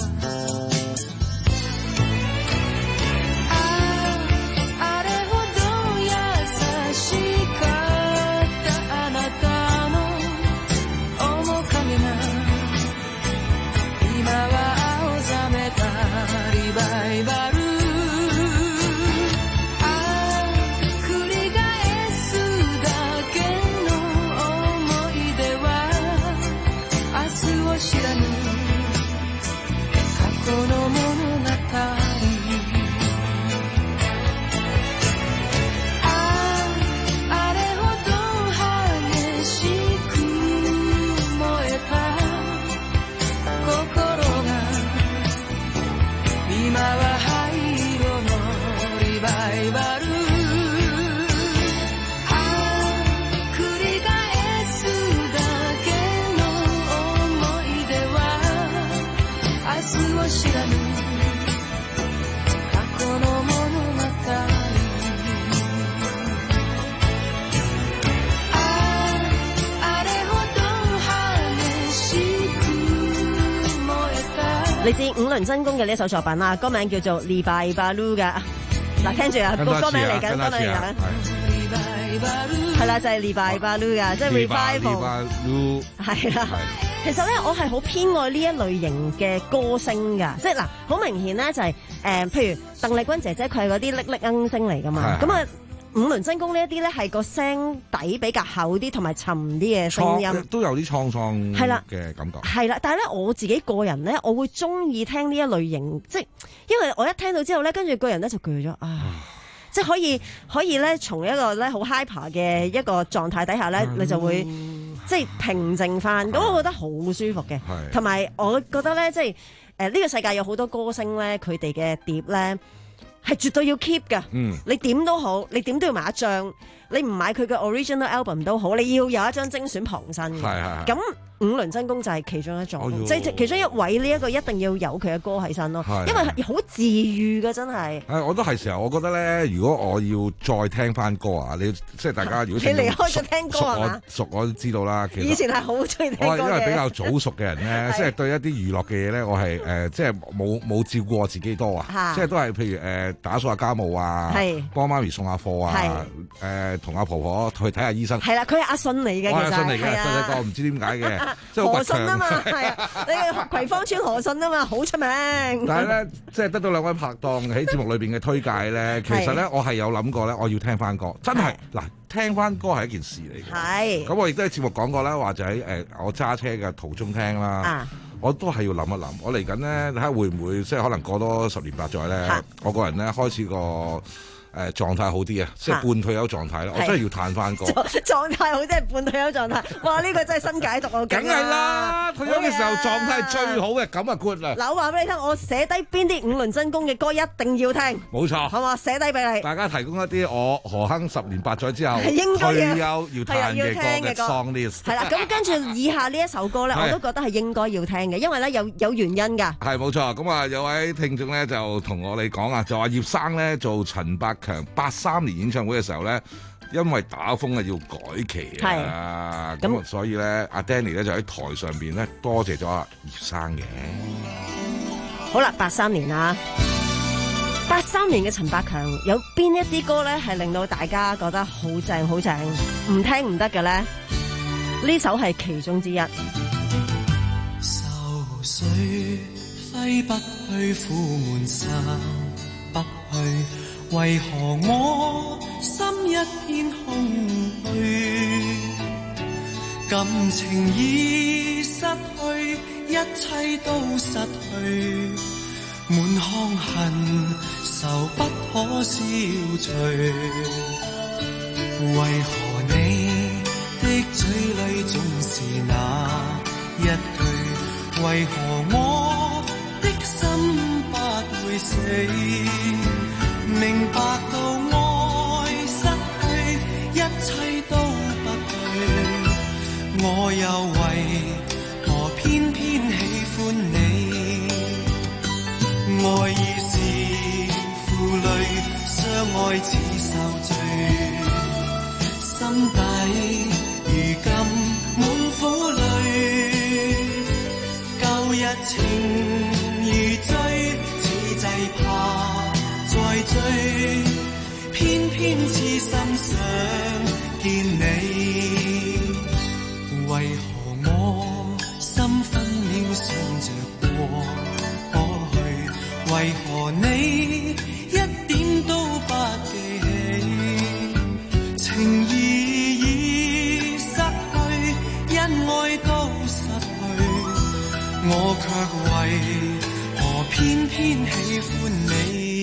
嚟自五輪真弓嘅呢一首作品啦，歌名叫做《利拜巴魯》噶。嗱，聽住啊，個歌名嚟緊，歌名嚟緊。係啦，就係《利拜巴魯》噶，即係 revival。係啦。其實咧，我係好偏愛呢一類型嘅歌聲噶，即係嗱，好明顯咧就係、是、誒、呃，譬如鄧麗君姐姐佢係嗰啲叻叻鶯聲嚟噶嘛，咁啊。五輪真弓呢一啲咧係個聲底比較厚啲同埋沉啲嘅聲音， 都有啲滄桑嘅感覺。係啦，但係咧我自己個人咧，我會中意聽呢一類型，即係因為我一聽到之後咧，跟住個人咧就攰咗啊！即係可以可以咧，從一個咧好 hyper 嘅一個狀態底下咧，你就會即係平靜翻，咁我覺得好舒服嘅。同埋我覺得咧，即係誒呢個世界有好多歌星咧，佢哋嘅碟咧。係絕對要 keep 噶，嗯、你點都好，你點都要買一張。你唔買佢嘅 original album 都好，你要有一張精選旁身嘅。咁五輪真弓就係其中一種，即係、哦、其中一位呢一個一定要有佢嘅歌喺身咯，因為好治愈㗎真係。誒，我都係時候，我覺得咧，如果我要再聽翻歌啊，你即係大家如果你離開咗聽歌係嘛？熟我都知道啦。其實以前係好中意聽歌嘅。我係因為比較早熟嘅人咧，即係對一啲娛樂嘅嘢咧，我係誒即係冇冇照顧我自己多啊，即係都係譬如誒打掃下家務啊，幫媽咪送下貨啊，誒。同阿婆婆去睇下醫生。係啦，佢係阿信嚟嘅，其實。我係阿信嚟嘅，細細個唔知點解嘅，即係何信啊嘛，係啊，你葵芳村何信啊嘛，好出名。但係咧，即係得到兩位拍檔喺節目裏邊嘅推介咧，其實咧，我係有諗過咧，我要聽翻歌，真係嗱，聽翻歌係一件事嚟嘅。係。咁我亦都喺節目講過啦，話就喺誒我揸車嘅途中聽啦。啊。我都係要諗一諗，我嚟緊咧睇下會唔會即係可能過多十年八載咧，我個人咧開始個。誒、 誒狀態好啲啊，即係半退休狀態啦。我真係要嘆翻個狀態好，即係半退休狀態。哇！呢個真係新解讀啊， 梗係啦，退休嘅時候狀態最好嘅，咁啊 good 啦。 嗱，我話俾你聽，我寫低邊啲五輪真功嘅歌一定要聽。 冇錯， 好嘛，寫低俾你。 大家提供一啲我何亨十年八載之後退休要彈嘅歌嘅 song list。 係啦，咁跟住以下呢一首歌咧，我都覺得係應該要聽嘅，因為咧有有原因㗎。 係冇錯，咁啊有位聽眾咧就同我哋講啊，就話葉生咧做陳百強八三年演唱會嘅時候咧，因為打風啊要改期啊，咁啊所以咧阿 Danny 咧就喺台上邊咧多謝咗阿葉生嘅。 好啦，八三年啊，八三年嘅陳百強有邊一啲歌咧係令到大家覺得好正好正，唔聽唔得嘅咧？呢首係其中之一。 愁緒揮不去，苦悶散不去，為何我心一片空虛？感情已失去，一切都失去，滿腔恨愁不可消除。為何你的嘴裏總是那一句？為何我的心不會死？明白到愛失去，一切都不對，我又為何偏偏喜歡你？愛已是負累，相愛似受罪，心底如今滿苦淚。舊日情如醉，此際怕再追，偏偏痴心想見你。為何我心分秒想着過去？為何你一點都不記起？情義已失去，恩愛都失去，我卻為何偏偏喜歡你？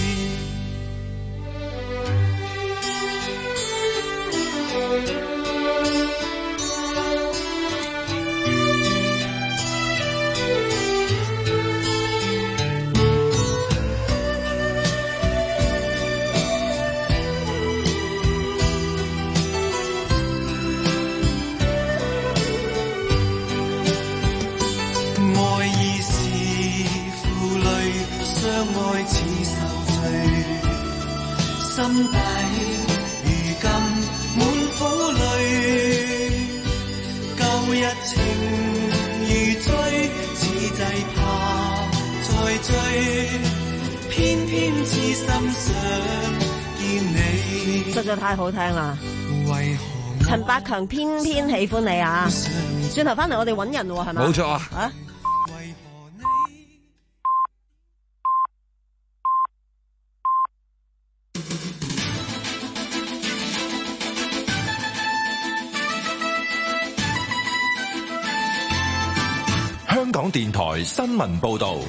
心底如今滿苦淚，舊日情如醉，此際怕再追，偏偏痴心想見你。 實在太好聽啦！為何陳百強偏偏喜歡你啊？轉頭翻嚟我哋揾人喎，係咪？ 冇錯啊！ 啊香港電台新聞報道，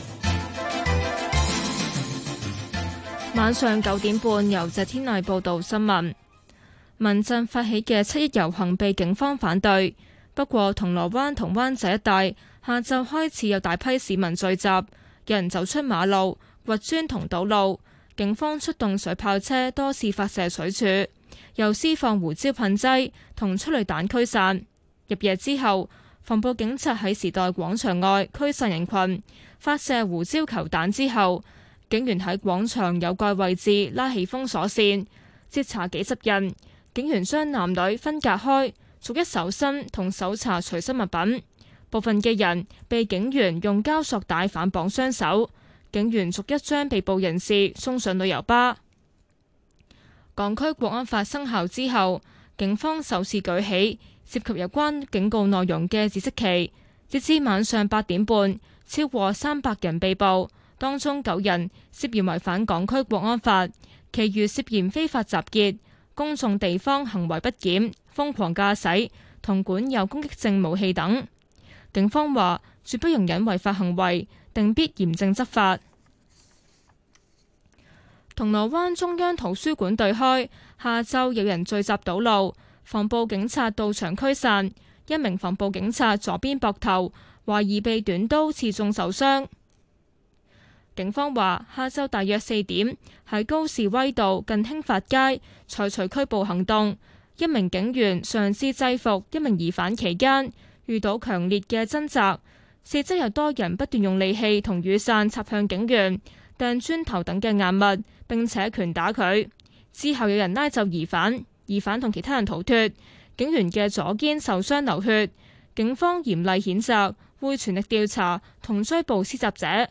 晚上九點半由謝天麗報道新聞。民陣發起嘅七一遊行被警方反對，不過銅鑼灣同灣仔一帶下晝開始有大批市民聚集，有人走出馬路掘磚同堵路，警方出動水炮車多次發射水柱，又施放胡椒噴劑同催淚彈驅散。入夜之後，防暴警察喺時代廣場外驅散人群，發射胡椒球彈之後，警員喺廣場有蓋位置拉起封鎖線，截查幾十人。警員將男女分隔開，逐一搜身同搜查隨身物品。部分嘅人被警員用膠索帶反綁雙手，警員逐一將被捕人士送上旅遊巴。港區國安法生效之後，警方首次舉起涉及有關警告內容嘅紫色旗，截至晚上八點半，超過三百人被捕，當中九人涉嫌違反港區國安法，其餘涉嫌非法集結、公眾地方行為不檢、瘋狂駕駛同管有攻擊性武器等。警方話絕不容忍違法行為，定必嚴正執法。 銅鑼灣中央圖書館對開，下晝有人聚集堵路，防暴警察到場驅散，一名防暴警察左邊膊頭懷疑被短刀刺中受傷。警方話，下晝大約四點喺高士威道近興發街採取拘捕行動，一名警員嘗試制服一名疑犯期間，遇到強烈嘅掙扎，四周有多人不斷用利器同雨傘插向警員，掟磚頭等嘅硬物，並且拳打佢。之後有人拉走疑犯，疑犯同其他人逃脫，警員嘅左肩受傷流血。警方嚴厲譴責，會全力調查同追捕施襲者。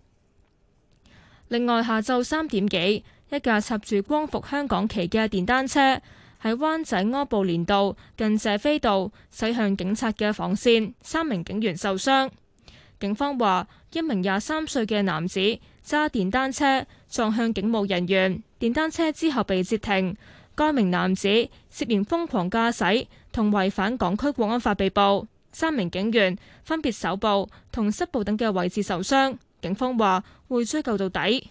另外，下晝三點幾，一架插住光復香港旗嘅電單車喺灣仔柯布連道近謝斐道駛向警察嘅防線，三名警員受傷。警方話，一名廿三歲嘅男子揸電單車撞向警務人員，電單車之後被截停。該名男子涉嫌瘋狂駕駛同違反港區國安法被捕，三名警員分別手部同膝部等嘅位置受傷。警方話會追究到底。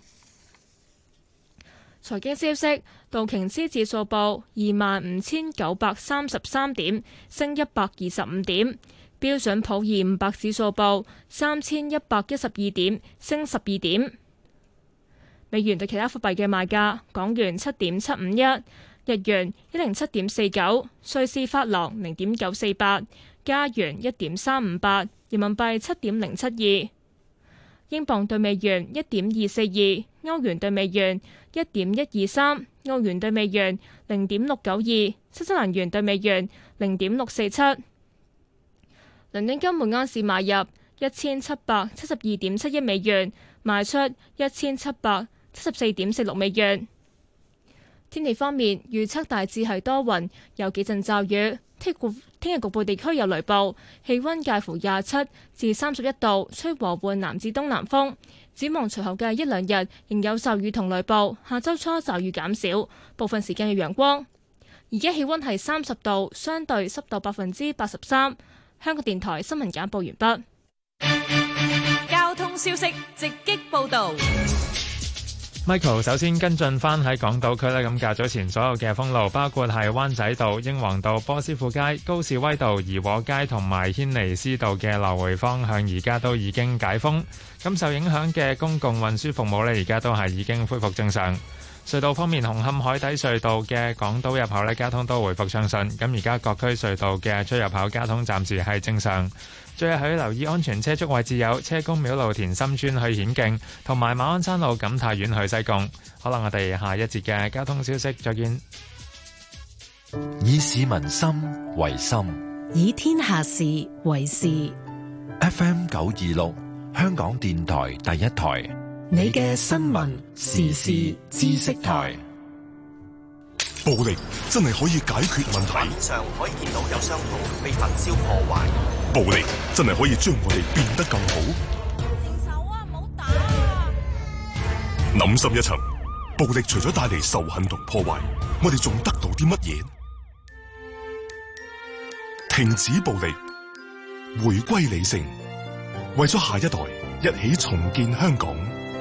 財經消息，道瓊斯指數報二萬五千九百三十三點，升一百二十五點；標準普爾五百指數報三千一百一十二點，升十二點。美元對其他貨幣嘅賣價：港元七點七五一，日元一零七點四九，瑞士法郎零點九四八，加元一點三五八，人民幣七點零七二。英鎊對美元一點二四二，歐元對美元一點一二三，澳元對美元零點六九二，新西蘭元對美元零點六四七。倫敦金每盎司買入一千七百七十二點七一美元，賣出一千七百七十四點四六美元。天氣方面，預測大致係多雲，有幾陣驟雨。聽日聽日局部地區有雷暴，氣溫介乎廿七至三十一度，吹和緩南至東南風。展望隨後嘅一兩日仍有驟雨同雷暴，下周初驟雨減少，部分時間有陽光。而家氣溫係三十度，相對濕度百分之八十三。香港電台新聞簡報完畢。 交通消息直擊報道。 Michael 首先跟進翻喺港島區呢，咁較早前所有嘅封路，包括係灣仔道、英皇道、波斯富街、高士威道、怡和街同埋軒尼詩道嘅來回方向，而家都已經解封。咁受影響嘅公共運輸服務呢，而家都係已經恢復正常。隧道方面，紅磡海底隧道嘅港島入口呢，交通都回復暢順。咁而家各區隧道嘅出入口交通暫時係正常。最後要留意安全車速位置有車公廟路田心村去顯徑，同埋馬鞍山路錦泰苑去西貢。好啦，我哋下一節嘅交通消息再見。 以市民心為心， 以天下事為事。 F M 九二六，香港電台第一台， 你嘅新聞時事知識台。 暴力真係可以解決問題。 畫面上可以見到有商鋪被焚燒破壞。 暴力真係可以將我哋變得更好。 停手啊！唔好打啊！ 諗深一層，暴力除咗帶嚟仇恨同破壞，我哋仲得到啲乜嘢？停止暴力，回歸理性，為咗下一代，一起重建香港。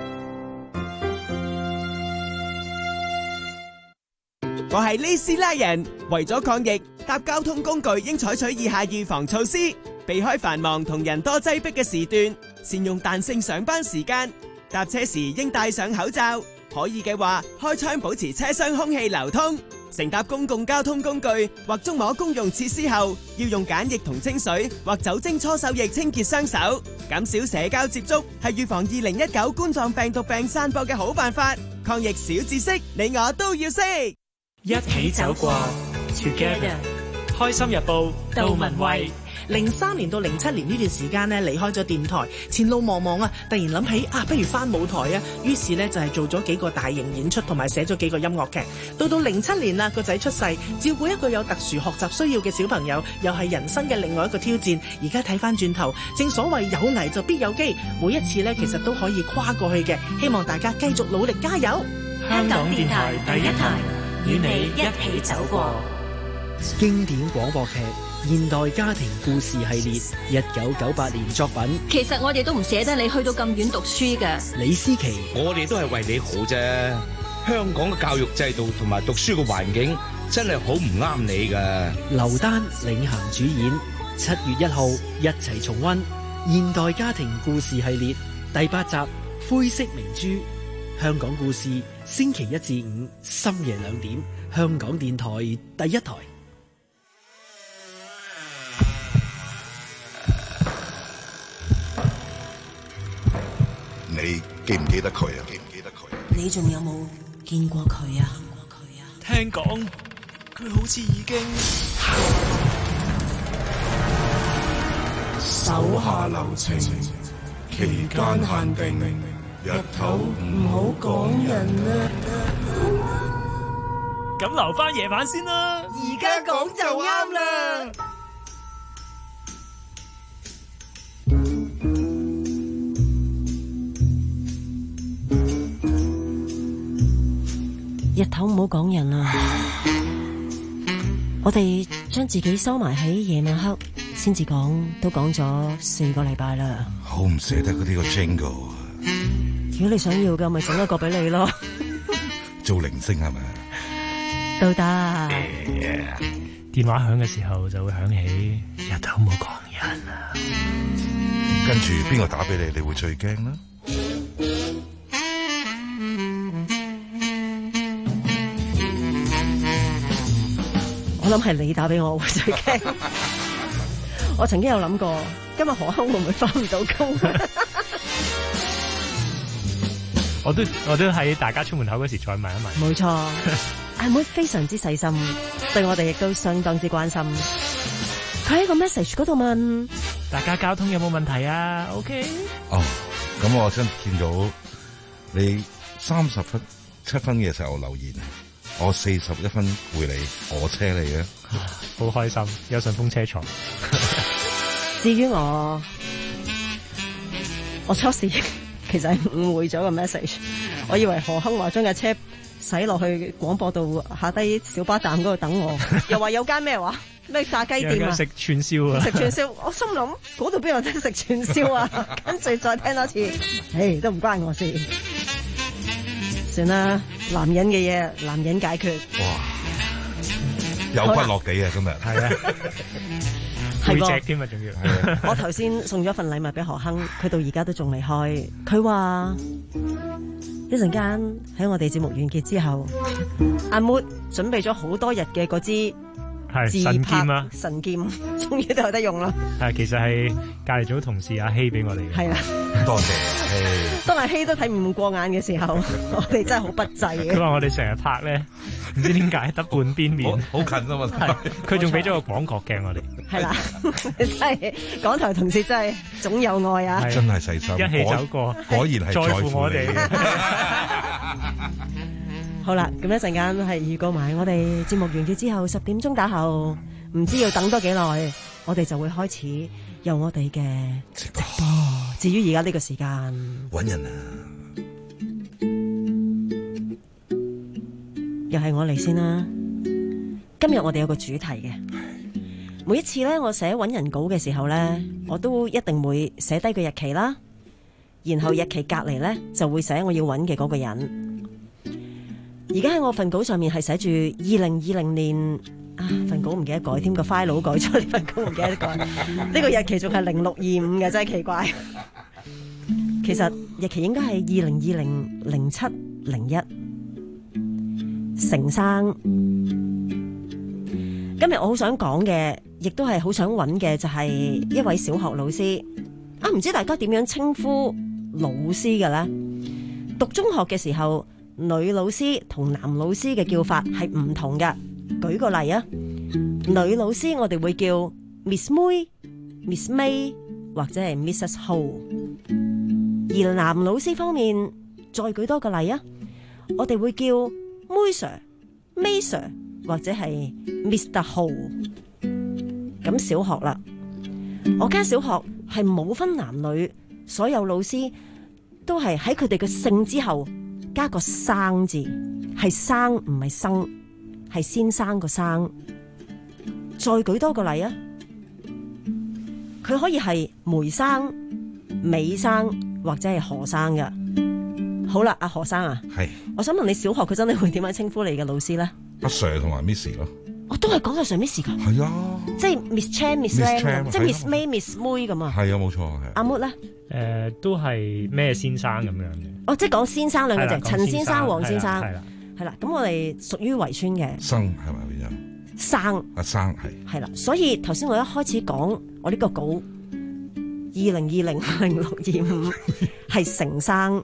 我係呢斯拉人，為咗抗疫，搭交通工具應採取以下預防措施：避開繁忙同人多擠迫嘅時段，善用彈性上班時間，搭車時應戴上口罩，可以嘅話開窗保持車廂空氣流通。乘搭公共交通工具或觸摸公用設施後，要用梘液同清水或酒精搓手液清潔雙手，減少社交接觸，係預防二零一九冠狀病毒病散播嘅好辦法。抗疫小知識，你我都要識。 一起走過 Together， 開心日報杜文慧。 零三年到零七年呢段時間呢，離開咗電台，前路茫茫啊！突然諗起啊，不如翻舞台啊，於是呢，就係做咗幾個大型演出，同埋寫咗幾個音樂劇。到到零七年啦，個仔出世，照顧一個有特殊學習需要嘅小朋友，又係人生嘅另外一個挑戰。而家睇翻轉頭，正所謂有危就必有機，每一次呢，其實都可以跨過去嘅。希望大家繼續努力加油！ 香港電台第一台，與你一起走過。 經典廣播劇現代家庭故事系列，一九九八年作品。 其實我哋都唔捨得你去到咁遠讀書㗎。 李思琪， 我哋都係為你好啫。 香港嘅教育制度同埋讀書嘅環境真係好唔啱你㗎。 劉丹領銜主演，七月一號一齊重溫現代家庭故事系列第八集《灰色明珠》。香港故事，星期一至五深夜兩點，香港電台第一台。 你記唔記得佢啊？記唔記得佢？ 你仲有冇見過佢啊？ 聽講佢好似已經手下留情，期間限定，日頭唔好講人啊！ 咁留翻夜晚先啦。 而家講就啱啦。 日頭唔好講人啊！我哋將自己收埋喺夜晚黑先至講，都講咗四個禮拜啦。 好唔捨得嗰啲個 Jingle 啊！ 如果你想要嘅，咪整一個俾你咯。 做鈴聲係咪？ 都得。 電話響嘅時候就會響起，日頭唔好講人啊！ 跟住邊個打俾你，你會最驚啦？ 我諗係你打俾我，我會最驚。我曾經有諗過，今日何鏗會唔會翻唔到工？ 我都我都喺大家出門口嗰時再問一問。 冇錯，阿妹非常之細心，對我哋亦都相當之關心。佢喺個 message 嗰度問大家交通有冇問題啊 ？OK。 哦，咁我真見到你三十分七分嘅時候留言。我四十一分回你，我車你嘅， 好開心，有順風車坐。 至於我，我初時其實係誤會咗個 message，我以為何鏗話將架車駛落去廣播道下低小巴站嗰度等我，又話有間咩話咩炸雞店啊， 食串燒啊， 食串燒，我心諗嗰度邊有得食串燒啊，跟住再聽多次，唉，都唔關我事。算啦，男人嘅嘢，男人解決。 哇，有骨落地啊！今日係啊， 背脊添啊，仲要。 我頭先送咗份禮物俾何鏗，佢到而家都仲未開。佢話一陣間喺我哋節目完結之後，阿 Mood 準備咗好多日嘅嗰支係神劍啊， 神劍終於都有得用啦。 係，其實係隔離組同事阿希俾我哋嘅。 係啊， 多謝希。 當阿希都睇唔過眼嘅時候，我哋真係好不濟嘅。 佢話我哋成日拍咧，唔知點解得半邊面， 好近啊嘛。 係，佢仲俾咗個廣角鏡我哋。 係啦，真係港台同事真係總有愛啊！ 真係細心， 一起走過， 果然係在乎我哋。 好啦，咁一陣間係預告埋我哋節目完結之後十點鐘打後，唔知要等多幾耐，我哋就會開始有我哋嘅直播。至於而家呢個時間， 搵人啊， 又係我嚟先啦。今日我哋有個主題嘅，每一次咧我寫搵人稿嘅時候咧，我都一定會寫低個日期啦，然後日期隔籬咧就會寫我要搵嘅嗰個人。而家喺我份稿上面係寫住二零二零年啊，份稿唔記得改添，個 file 改咗，呢份稿唔記得改。呢個日期仲係零六二五嘅，真係奇怪。其實日期應該係二零二零零七零一。成生，今日我好想講嘅，亦都係好想揾嘅，就係一位小學老師。啊，唔知大家點樣稱呼老師嘅咧？讀中學嘅時候，女老師同男老師嘅叫法係唔同嘅。舉個例啊，女老師我哋會叫 Miss 妹、Miss May 或者係 Missus Ho。而男老師方面，再舉多個例啊，我哋會叫妹 Sir、May Sir 或者係 Mister Ho。咁小學啦，我間小學係冇分男女，所有老師都係喺佢哋嘅姓之後加個生字，係生唔係生，係先生個生。再舉多個例啊，佢可以係梅生、美生或者係何生嘅。 好啦，阿何生啊， 係， 我想問你小學佢真係會點樣稱呼你嘅老師咧？ 阿 Sir 同埋 Miss 咯。 我都係講阿 Sir Miss 噶。 係啊， 即係 Miss Chan、Miss Lam， 即係 Miss May、Miss 妹咁啊。 係啊，冇錯係。 阿 Mood 咧？ 誒，都係咩先生咁樣嘅。 哦，即係講先生兩個字，陳先生、黃先生。 係啦， 係啦。咁我哋屬於圍村嘅。 生係咪變咗？ 生。 阿生係。 係啦，所以頭先我一開始講我呢個稿，二零二零零六二五係成生。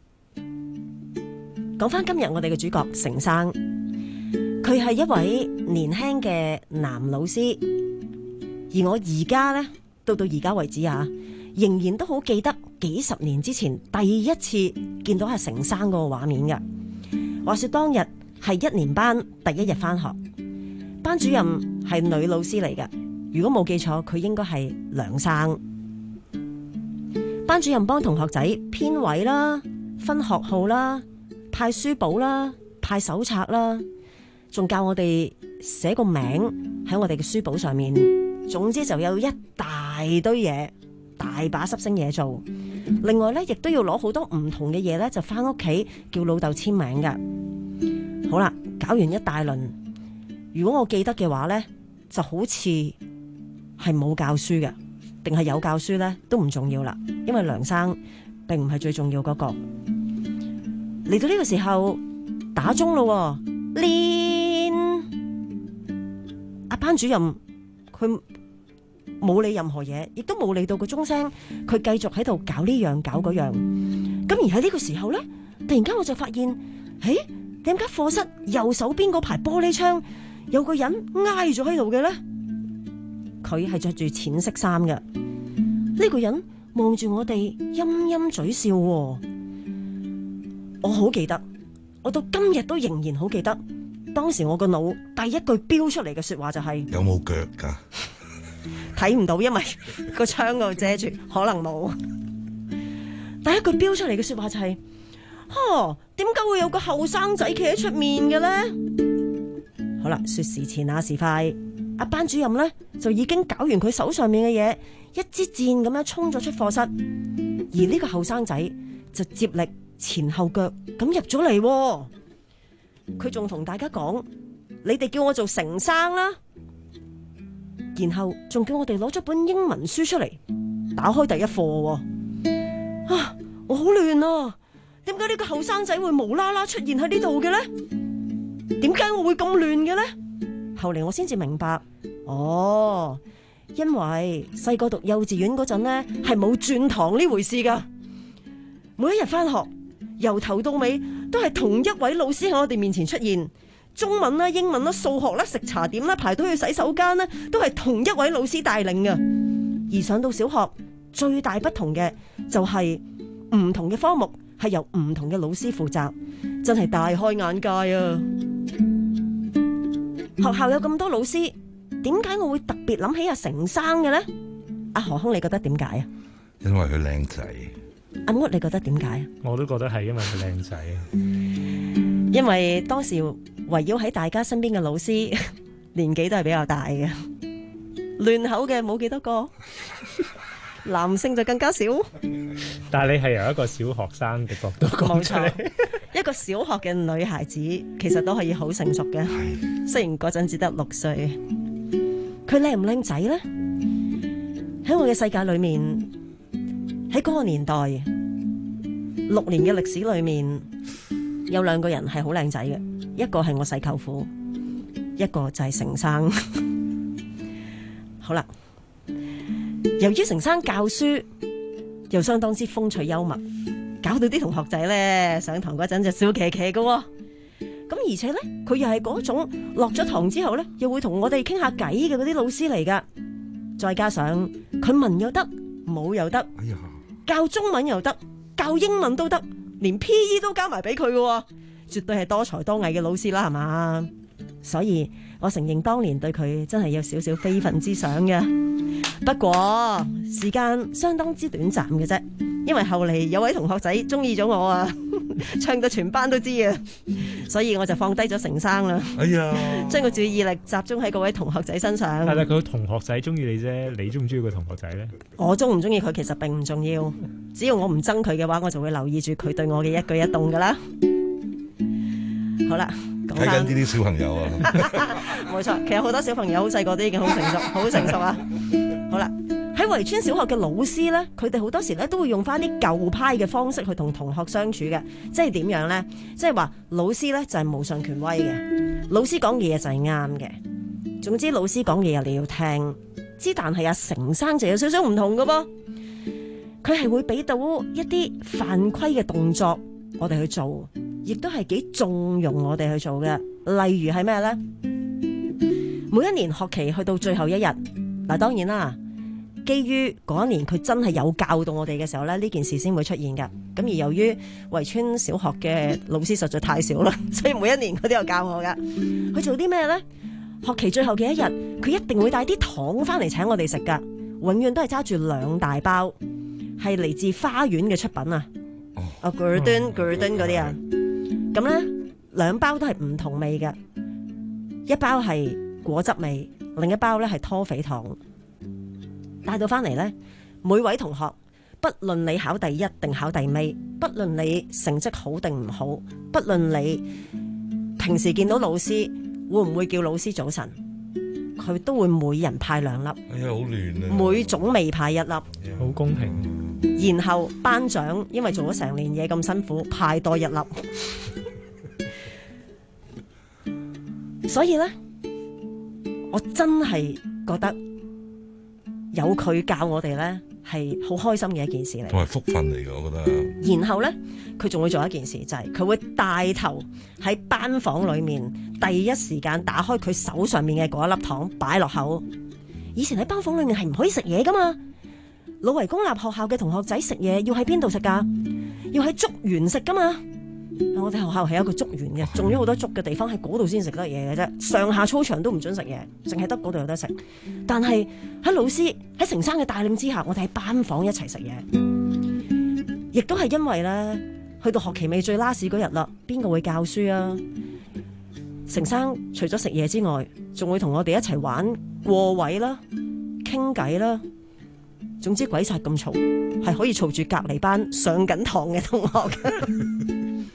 講翻今日我哋嘅主角成生，佢係一位年輕嘅男老師，而我而家呢，到到而家為止啊，仍然都好記得幾十年之前第一次見到阿成生嗰個畫面嘅。話說當日係一年班第一日翻學，班主任係女老師嚟嘅，如果冇記錯佢應該係梁生。班主任幫同學仔編位啦、分學號啦、派書簿啦、派手冊啦，仲教我哋寫個名喺我哋嘅書簿上面。總之就有一大堆嘢，大把濕星嘢做。另外咧，亦都要攞好多唔同嘅嘢咧，就翻屋企叫老豆簽名㗎。好啦，搞完一大輪，如果我記得嘅話咧，就好似係冇教書嘅，定係有教書咧都唔重要啦，因為梁生並唔係最重要嗰個。嚟到呢個時候打鐘咯，練阿班主任佢冇理任何嘢，亦都冇理到個鐘聲，佢繼續喺度搞呢樣搞嗰樣。咁而喺呢個時候咧，突然間我就發現，誒，點解課室右手邊嗰排玻璃窗有個人挨咗喺度嘅咧？佢係着住淺色衫嘅，呢個人望住我哋陰陰嘴笑喎。我好記得，我到今日都仍然好記得，當時我個腦第一句飆出嚟嘅說話就係： 有冇腳㗎？ 睇唔到，因為個窗嗰度遮住，可能冇。第一句飆出嚟嘅說話就係：呵，點解會有個後生仔企喺出面嘅咧？好啦，說時遲那時快，阿班主任咧就已經搞完佢手上面嘅嘢，一支箭咁樣衝咗出課室，而呢個後生仔就接力前後腳咁入咗嚟，佢仲同大家講：你哋叫我做成生啦，然後仲叫我哋攞咗本英文書出嚟，打開第一課。啊，我好亂啊！點解呢個後生仔會無啦啦出現喺呢度嘅咧？點解我會咁亂嘅咧？後嚟我先至明白，哦，因為細個讀幼稚園嗰陣咧係冇轉堂呢回事噶，每一日翻學，由頭到尾都係同一位老師喺我哋面前出現，中文啦、英文啦、數學啦、食茶點啦、排隊去洗手間啦，都係同一位老師帶領嘅。而上到小學，最大不同嘅就係唔同嘅科目係由唔同嘅老師負責，真係大開眼界啊！學校有咁多老師，點解我會特別諗起阿成生嘅咧？阿何兄，你覺得點解啊？ 因為佢靚仔。 阿乜，你覺得點解啊？ 我都覺得係因為佢靚仔， 因為當時圍繞喺大家身邊嘅老師年紀都係比較大嘅，亂口嘅冇幾多個，男性就更加少。 但係你係由一個小學生嘅角度講出嚟， 一個小學嘅女孩子其實都可以好成熟嘅，雖然嗰陣只得六歲。佢靚唔靚仔咧？喺我嘅世界裏面，喺嗰個年代，六年嘅歷史裏面，有兩個人係好靚仔嘅，一個係我細舅父，一個就係成生。好啦，由於成生教書又相當之風趣幽默，搞到啲同學仔咧上堂嗰陣就笑騎騎嘅。咁而且咧，佢又係嗰種落咗堂之後咧，又會同我哋傾下偈嘅嗰啲老師嚟噶。再加上佢文又得，武又得， 哎呀， 教中文又得，教英文都得，連 P E 都交埋俾佢嘅，絕對係多才多藝嘅老師啦，係嘛？所以我承認當年對佢真係有少少非分之想嘅。不過時間相當之短暫嘅啫，因為後嚟有位同學仔中意咗我啊，唱到全班都知啊。 所以我就放低咗成生啦。 哎呀， 將個注意力集中喺各位同學仔身上。 係啦，佢個同學仔中意你啫，你中唔中意個同學仔咧？ 我中唔中意佢其實並唔重要，只要我唔憎佢嘅話，我就會留意住佢對我嘅一舉一動噶啦。好啦， 睇緊呢啲小朋友啊， 冇錯，其實好多小朋友好細個都已經好成熟，好成熟啊。好啦，喺圍村小學嘅老師咧，佢哋好多時咧都會用翻啲舊派嘅方式去同同學相處嘅，即係點樣咧？即係話老師咧就係無上權威嘅，老師講嘅嘢就係啱嘅。總之老師講嘅嘢你要聽，之但係阿成生就有少少唔同嘅噃，佢係會俾到一啲犯規嘅動作我哋去做，亦都係幾縱容我哋去做嘅。例如係咩咧？每一年學期去到最後一日，嗱當然啦，基於嗰一年佢真係有教到我哋嘅時候咧，呢件事先會出現嘅。咁而由於圍村小學嘅老師實在太少啦，所以每一年佢都有教我噶。佢做啲咩咧？學期最後嘅一日，佢一定會帶啲糖翻嚟請我哋食噶，永遠都係揸住兩大包，係嚟自花園嘅出品啊，啊咕端咕端嗰啲啊。咁咧兩包都係唔同味嘅，一包係果汁味，另一包咧係拖肥糖。帶到翻嚟咧，每位同學，不論你考第一定考第尾，不論你成績好定唔好，不論你平時見到老師會唔會叫老師早晨，佢都會每人派兩粒。 哎呀，好亂啊！ 每種味派一粒， 好公平。 然後班長因為做咗成年嘢咁辛苦，派多一粒。所以咧，我真係覺得有佢教我哋咧，係好開心嘅一件事嚟， 同埋福分嚟嘅，我覺得。 然後咧，佢仲會做一件事，就係、是、佢會帶頭喺班房裏面第一時間打開佢手上面嘅嗰一粒糖，擺落口。以前喺班房裏面係唔可以食嘢噶嘛，老圍公立學校嘅同學仔食嘢要喺邊度食噶？要喺竹園食噶嘛。我哋學校係有一個竹園嘅，種咗好多竹嘅地方，喺嗰度先食得嘢嘅啫。上下操場都唔准食嘢，淨係得嗰度有得食。但係喺老師喺成生嘅帶領之下，我哋喺班房一齊食嘢，亦都係因為咧，去到學期尾最 last 嗰日啦，邊個會教書啊？成生除咗食嘢之外，仲會同我哋一齊玩過位啦、傾偈啦。總之鬼殺咁嘈，係可以嘈住隔離班上緊堂嘅同學嘅。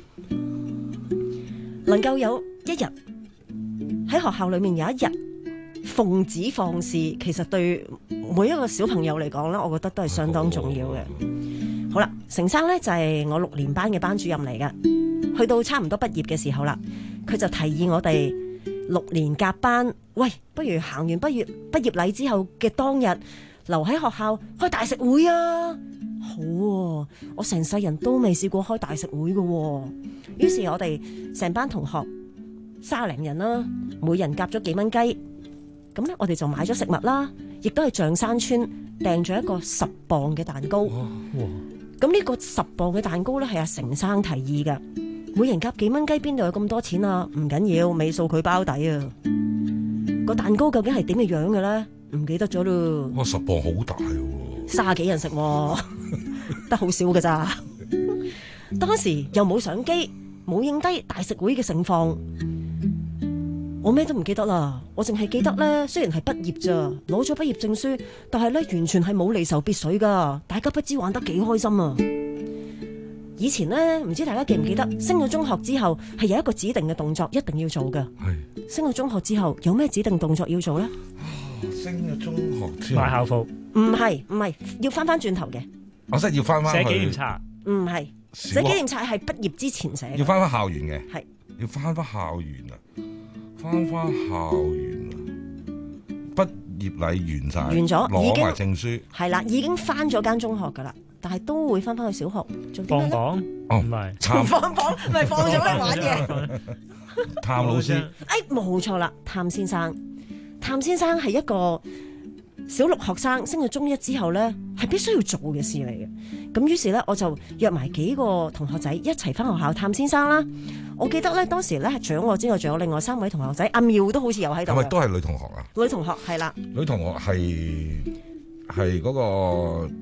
能夠有一日喺學校裏面有一日奉旨放肆，其實對每一個小朋友嚟講咧，我覺得都係相當重要嘅。好啦，成生咧就係我六年班嘅班主任嚟嘅，去到差唔多畢業嘅時候啦，佢就提議我哋六年夾班，喂，不如行完畢業畢業禮之後嘅當日留喺學校開大食會啊！好啊，我成世人都未試過開大食會嘅。於是我哋成班同學卅零人啦，每人夾咗幾蚊雞，咁咧我哋就買咗食物啦，亦都係象山村訂咗一個十磅嘅蛋糕。咁呢個十磅嘅蛋糕咧係阿成生提議嘅，每人夾幾蚊雞，邊度有咁多錢啊？唔緊要，尾數佢包底啊！個蛋糕究竟係點嘅樣嘅咧？唔記得咗咯。 哇，十磅好大喎！ 卅幾人食，得好少㗎咋。當時又冇相機，冇影低大食會嘅盛況，我咩都唔記得啦。我淨係記得咧，雖然係畢業咋，攞咗畢業證書，但係咧完全係冇離愁別緒噶。大家不知玩得幾開心啊！以前咧，唔知大家記唔記得，升咗中學之後係有一個指定嘅動作一定要做嘅。係升咗中學之後有咩指定動作要做咧？ 升咗中學之後買校服？ 唔係唔係，要翻翻轉頭嘅。 我真係要翻翻寫紀念冊？ 唔係，寫紀念冊係畢業之前寫嘅。 要翻翻校園嘅。 係要翻翻校園啊！翻翻校園啊！畢業禮完晒， 完咗， 攞埋證書。 係啦，已經翻咗間中學噶啦，但係都會翻翻去小學做啲咩咧？ 放榜？哦，唔係， 放榜唔係放咗嚟玩嘢。 探老師。 哎，冇錯啦，探先生。探先生係一個小六學生升到中一之後咧，係必須要做嘅事嚟嘅。咁於是咧，我就約埋幾個同學仔一齊翻學校探先生啦。我記得咧，當時咧係除咗我之外，仲有另外三位同學仔，阿妙都好似有喺度。 係咪都係女同學啊？ 女同學係啦。 女同學係係嗰個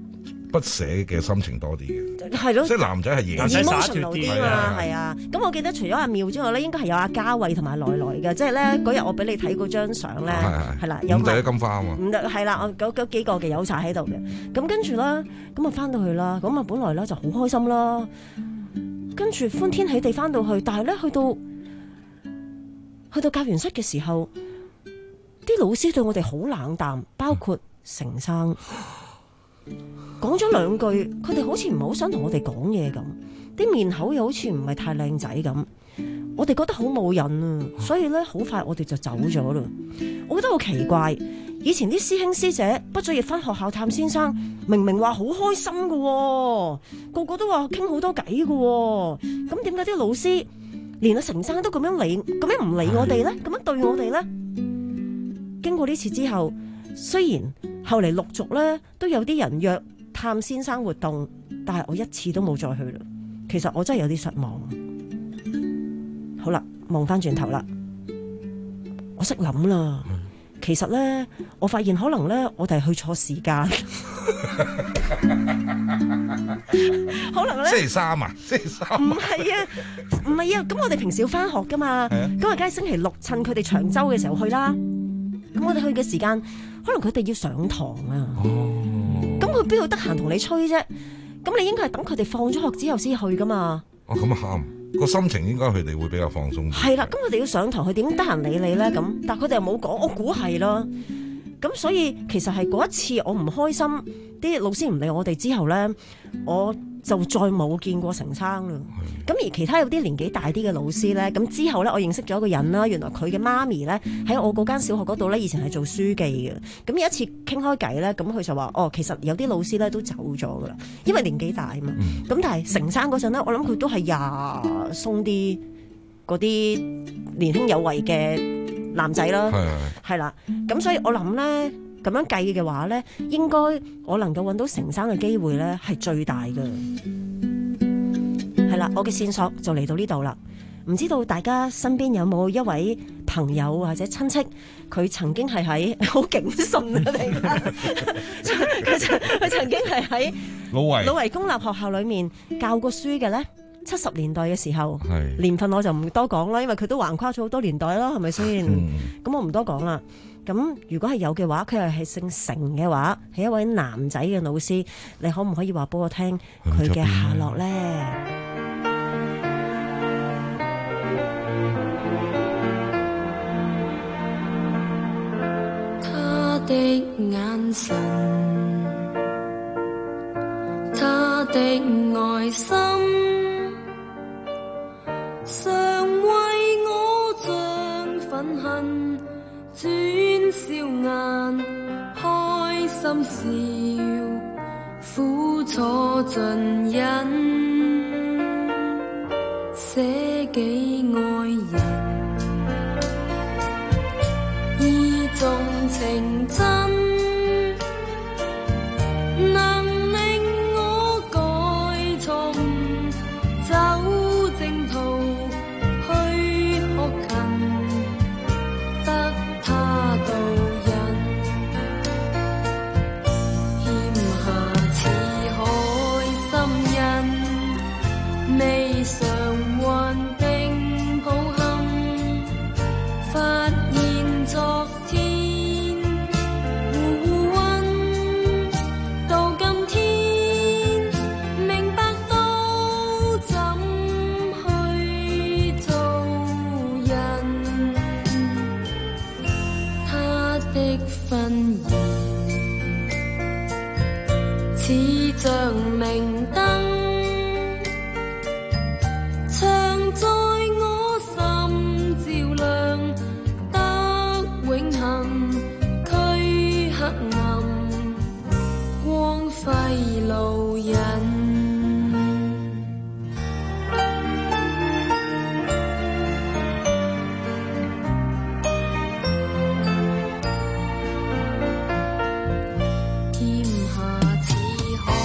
不捨嘅心情多啲嘅。 係咯， 即係男仔係野 emotional 啲嘛，係啊。咁我記得除咗阿妙之外咧，應該係有阿嘉慧同埋來來嘅，即係咧嗰日我俾你睇嗰張相咧，係啦，有五弟金花啊嘛， 唔係啦，我嗰嗰幾個嘅有晒喺度嘅。咁跟住啦，咁啊翻到去啦，咁啊本來咧就好開心啦，跟住歡天喜地翻到去，但係咧去到去到教員室嘅時候，啲老師對我哋好冷淡，包括成生。講咗兩句，佢哋好似唔係好想同我哋講嘢咁，啲面口又好似唔係太靚仔咁，我哋覺得好冇癮啊，所以咧好快我哋就走咗啦。我覺得好奇怪，以前啲師兄師姐畢咗業翻學校探先生，明明話好開心㗎喎，個個都話傾好多偈㗎喎，咁點解啲老師連阿成生都咁樣理，咁樣唔理我哋咧，咁樣對我哋咧？經過呢次之後，雖然後嚟陸續咧都有啲人約探先生活動，但係我一次都冇再去啦。其實我真係有啲失望。好啦，望翻轉頭啦，我識諗啦。其實咧，我發現可能咧，我哋係去錯時間。可能咧， 星期三啊，星期三唔係啊，唔係啊。咁我哋平時要翻學噶嘛，咁啊，梗係星期六趁佢哋長週嘅時候去啦。咁我哋去嘅時間，可能佢哋要上堂啊。咁佢邊度得閒同你吹啫？咁你應該係等佢哋放咗學之後先去噶嘛。 哦，咁啊啱，個心情應該佢哋會比較放鬆啲。 係啦，咁佢哋要上堂，佢點得閒理你咧？咁，但係佢哋又冇講，我估係咯。咁所以其實係嗰一次我唔開心，啲老師唔理我哋之後咧，我就再冇見過成生啦。咁而其他有啲年紀大啲嘅老師咧，咁之後咧我認識咗一個人啦，原來佢嘅媽咪咧喺我嗰間小學嗰度咧，以前係做書記嘅。咁有一次傾開偈咧，咁佢就話：哦，其實有啲老師咧都走咗噶啦，因為年紀大啊嘛。咁、嗯、但係成生嗰陣咧，我諗佢都係廿鬆啲嗰啲年輕有為嘅男仔啦，係啦。咁所以我諗咧。咁樣計嘅話咧，應該我能夠揾到成生嘅機會咧係最大嘅。係啦，我嘅線索就嚟到呢度啦。唔知道大家身邊有冇一位朋友或者親戚，佢曾經係喺好警訊啊！你佢曾佢曾經係喺老圍老圍公立學校裏面教過書嘅咧。七十年代嘅時候，年份我就唔多講啦，因為佢都橫跨咗好多年代啦，係咪先？咁、嗯、我唔多講啦。咁如果係有嘅話，佢又係姓成嘅話，係一位男仔嘅老師，你可唔可以話俾我聽佢嘅下落呢？ 他的眼神，他的愛心，常為我像憤恨轉笑顏，開心笑，苦楚盡忍，捨己愛人，意重情真，能令我改錯誤，走正途，去學勤，得他導引，欠下似海心印，未償還並抱憾，發現昨天胡混，到今天明白到怎去做人，他的婚宴似像明燈，常在我心照亮，得永恆驅黑暗，光輝路引。劍下似海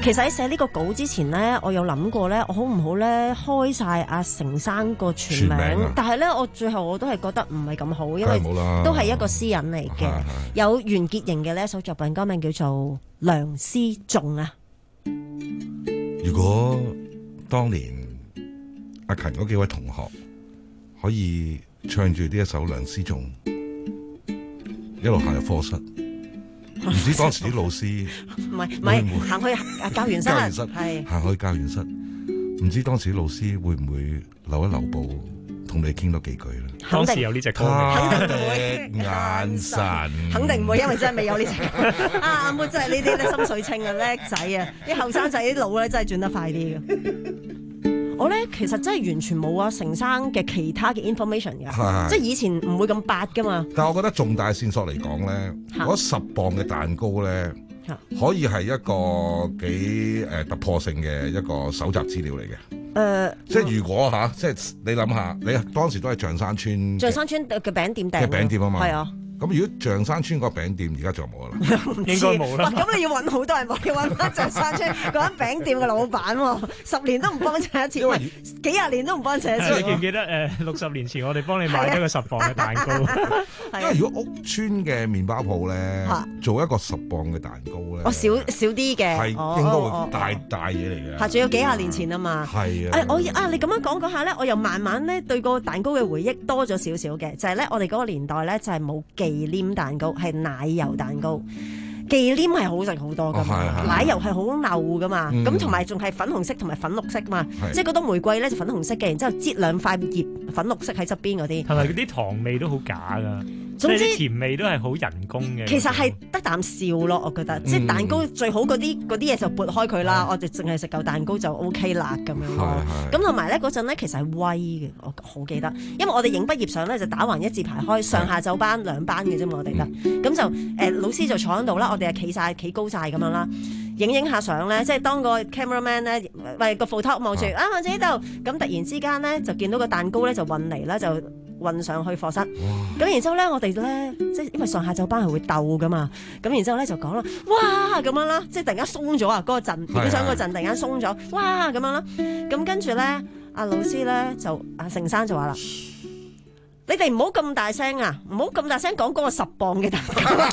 其實喺寫呢個稿之前咧，我有諗過咧，我好唔好咧開晒阿成生個全名？ 全名啊、 但係咧，我最後我都係覺得唔係咁好，因為都係一個詩人嚟嘅。有完結型嘅呢一首作品，歌名叫做《梁思頌》啊。 如果當年阿勤嗰幾位同學可以唱住呢一首《梁思頌》，一路行入課室。唔知當時啲老師唔係唔係行去啊教員室，係行去教員室，唔知當時啲老師會唔會留一留步，同你傾多幾句咧？ 當時有呢隻歌， 肯定唔會眼神， 肯定唔會，因為真係未有呢隻歌。啊阿妹真係呢啲咧心水清啊，叻仔啊！啲後生仔啲腦咧真係轉得快啲嘅。我咧其實真係完全冇啊，成生嘅其他嘅 information 嘅，即係以前唔會咁八噶嘛。 但係我覺得重大線索嚟講咧，嗰十磅嘅蛋糕咧，可以係一個幾誒突破性嘅一個搜集資料嚟嘅。誒、呃，即係如果嚇、啊，即係你諗下，你當時都係象山村， 象山村嘅餅店訂嘅餅店啊嘛， 係啊。 咁如果象山村個餅店而家仲有冇啦？ 應該冇啦。 咁你要揾好多人，要揾翻象山村嗰間餅店嘅老闆喎，十年都唔幫襯一次，唔係幾廿年都唔幫襯一次。 你記唔記得誒六十年前我哋幫你買咗個十磅嘅蛋糕？ 因為如果屋村嘅麵包鋪咧，做一個十磅嘅蛋糕咧， 我少少啲嘅， 係應該會大大嘢嚟嘅。 係，仲有幾廿年前啊嘛。 係啊。 誒我啊，你咁樣講講下咧，我又慢慢咧對個蛋糕嘅回憶多咗少少嘅，就係咧我哋嗰個年代咧就係冇忌廉蛋糕，係奶油蛋糕。忌廉係好食好多噶嘛，哦、奶油係好漏噶嘛，咁同埋仲係粉紅色同埋粉綠色嘛，即係嗰朵玫瑰咧就粉紅色嘅，然之後擠兩塊葉粉綠色喺側邊嗰啲， 同埋嗰啲糖味都好假噶。 總之甜味都係好人工嘅。 其實係得啖笑咯，我覺得，嗯、即係蛋糕最好嗰啲嗰啲嘢就撥開佢啦，我哋淨係食嚿蛋糕就 O K 啦咁樣咯。咁同埋咧嗰陣咧其實係威嘅，我好記得，因為我哋影畢業相咧就打橫一字排開，上下晝班兩班嘅啫嘛，我哋得，咁就誒、呃、老師就坐喺度啦，我哋係企晒企高晒咁樣啦。影影下相咧，即係當個 cameraman 咧，喂個 photo 望住啊望住呢度，咁突然之間咧就見到個蛋糕咧就運嚟啦，就運上去課室。咁然之後咧，我哋咧即係因為上下晝班係會鬥噶嘛，咁然之後咧就講啦，哇咁樣啦，即係突然間鬆咗啊，嗰個陣影相嗰陣突然間鬆咗，哇咁樣啦，咁跟住咧阿老師咧就阿成生就話啦。你哋唔好咁大聲啊！唔好咁大聲講嗰個十磅嘅蛋糕，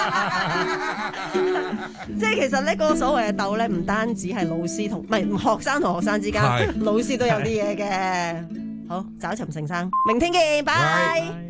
即係其實咧嗰個所謂嘅鬥咧，唔單止係老師同唔係學生同學生之間，老師都有啲嘢嘅。好，找尋成生，明天見，拜拜。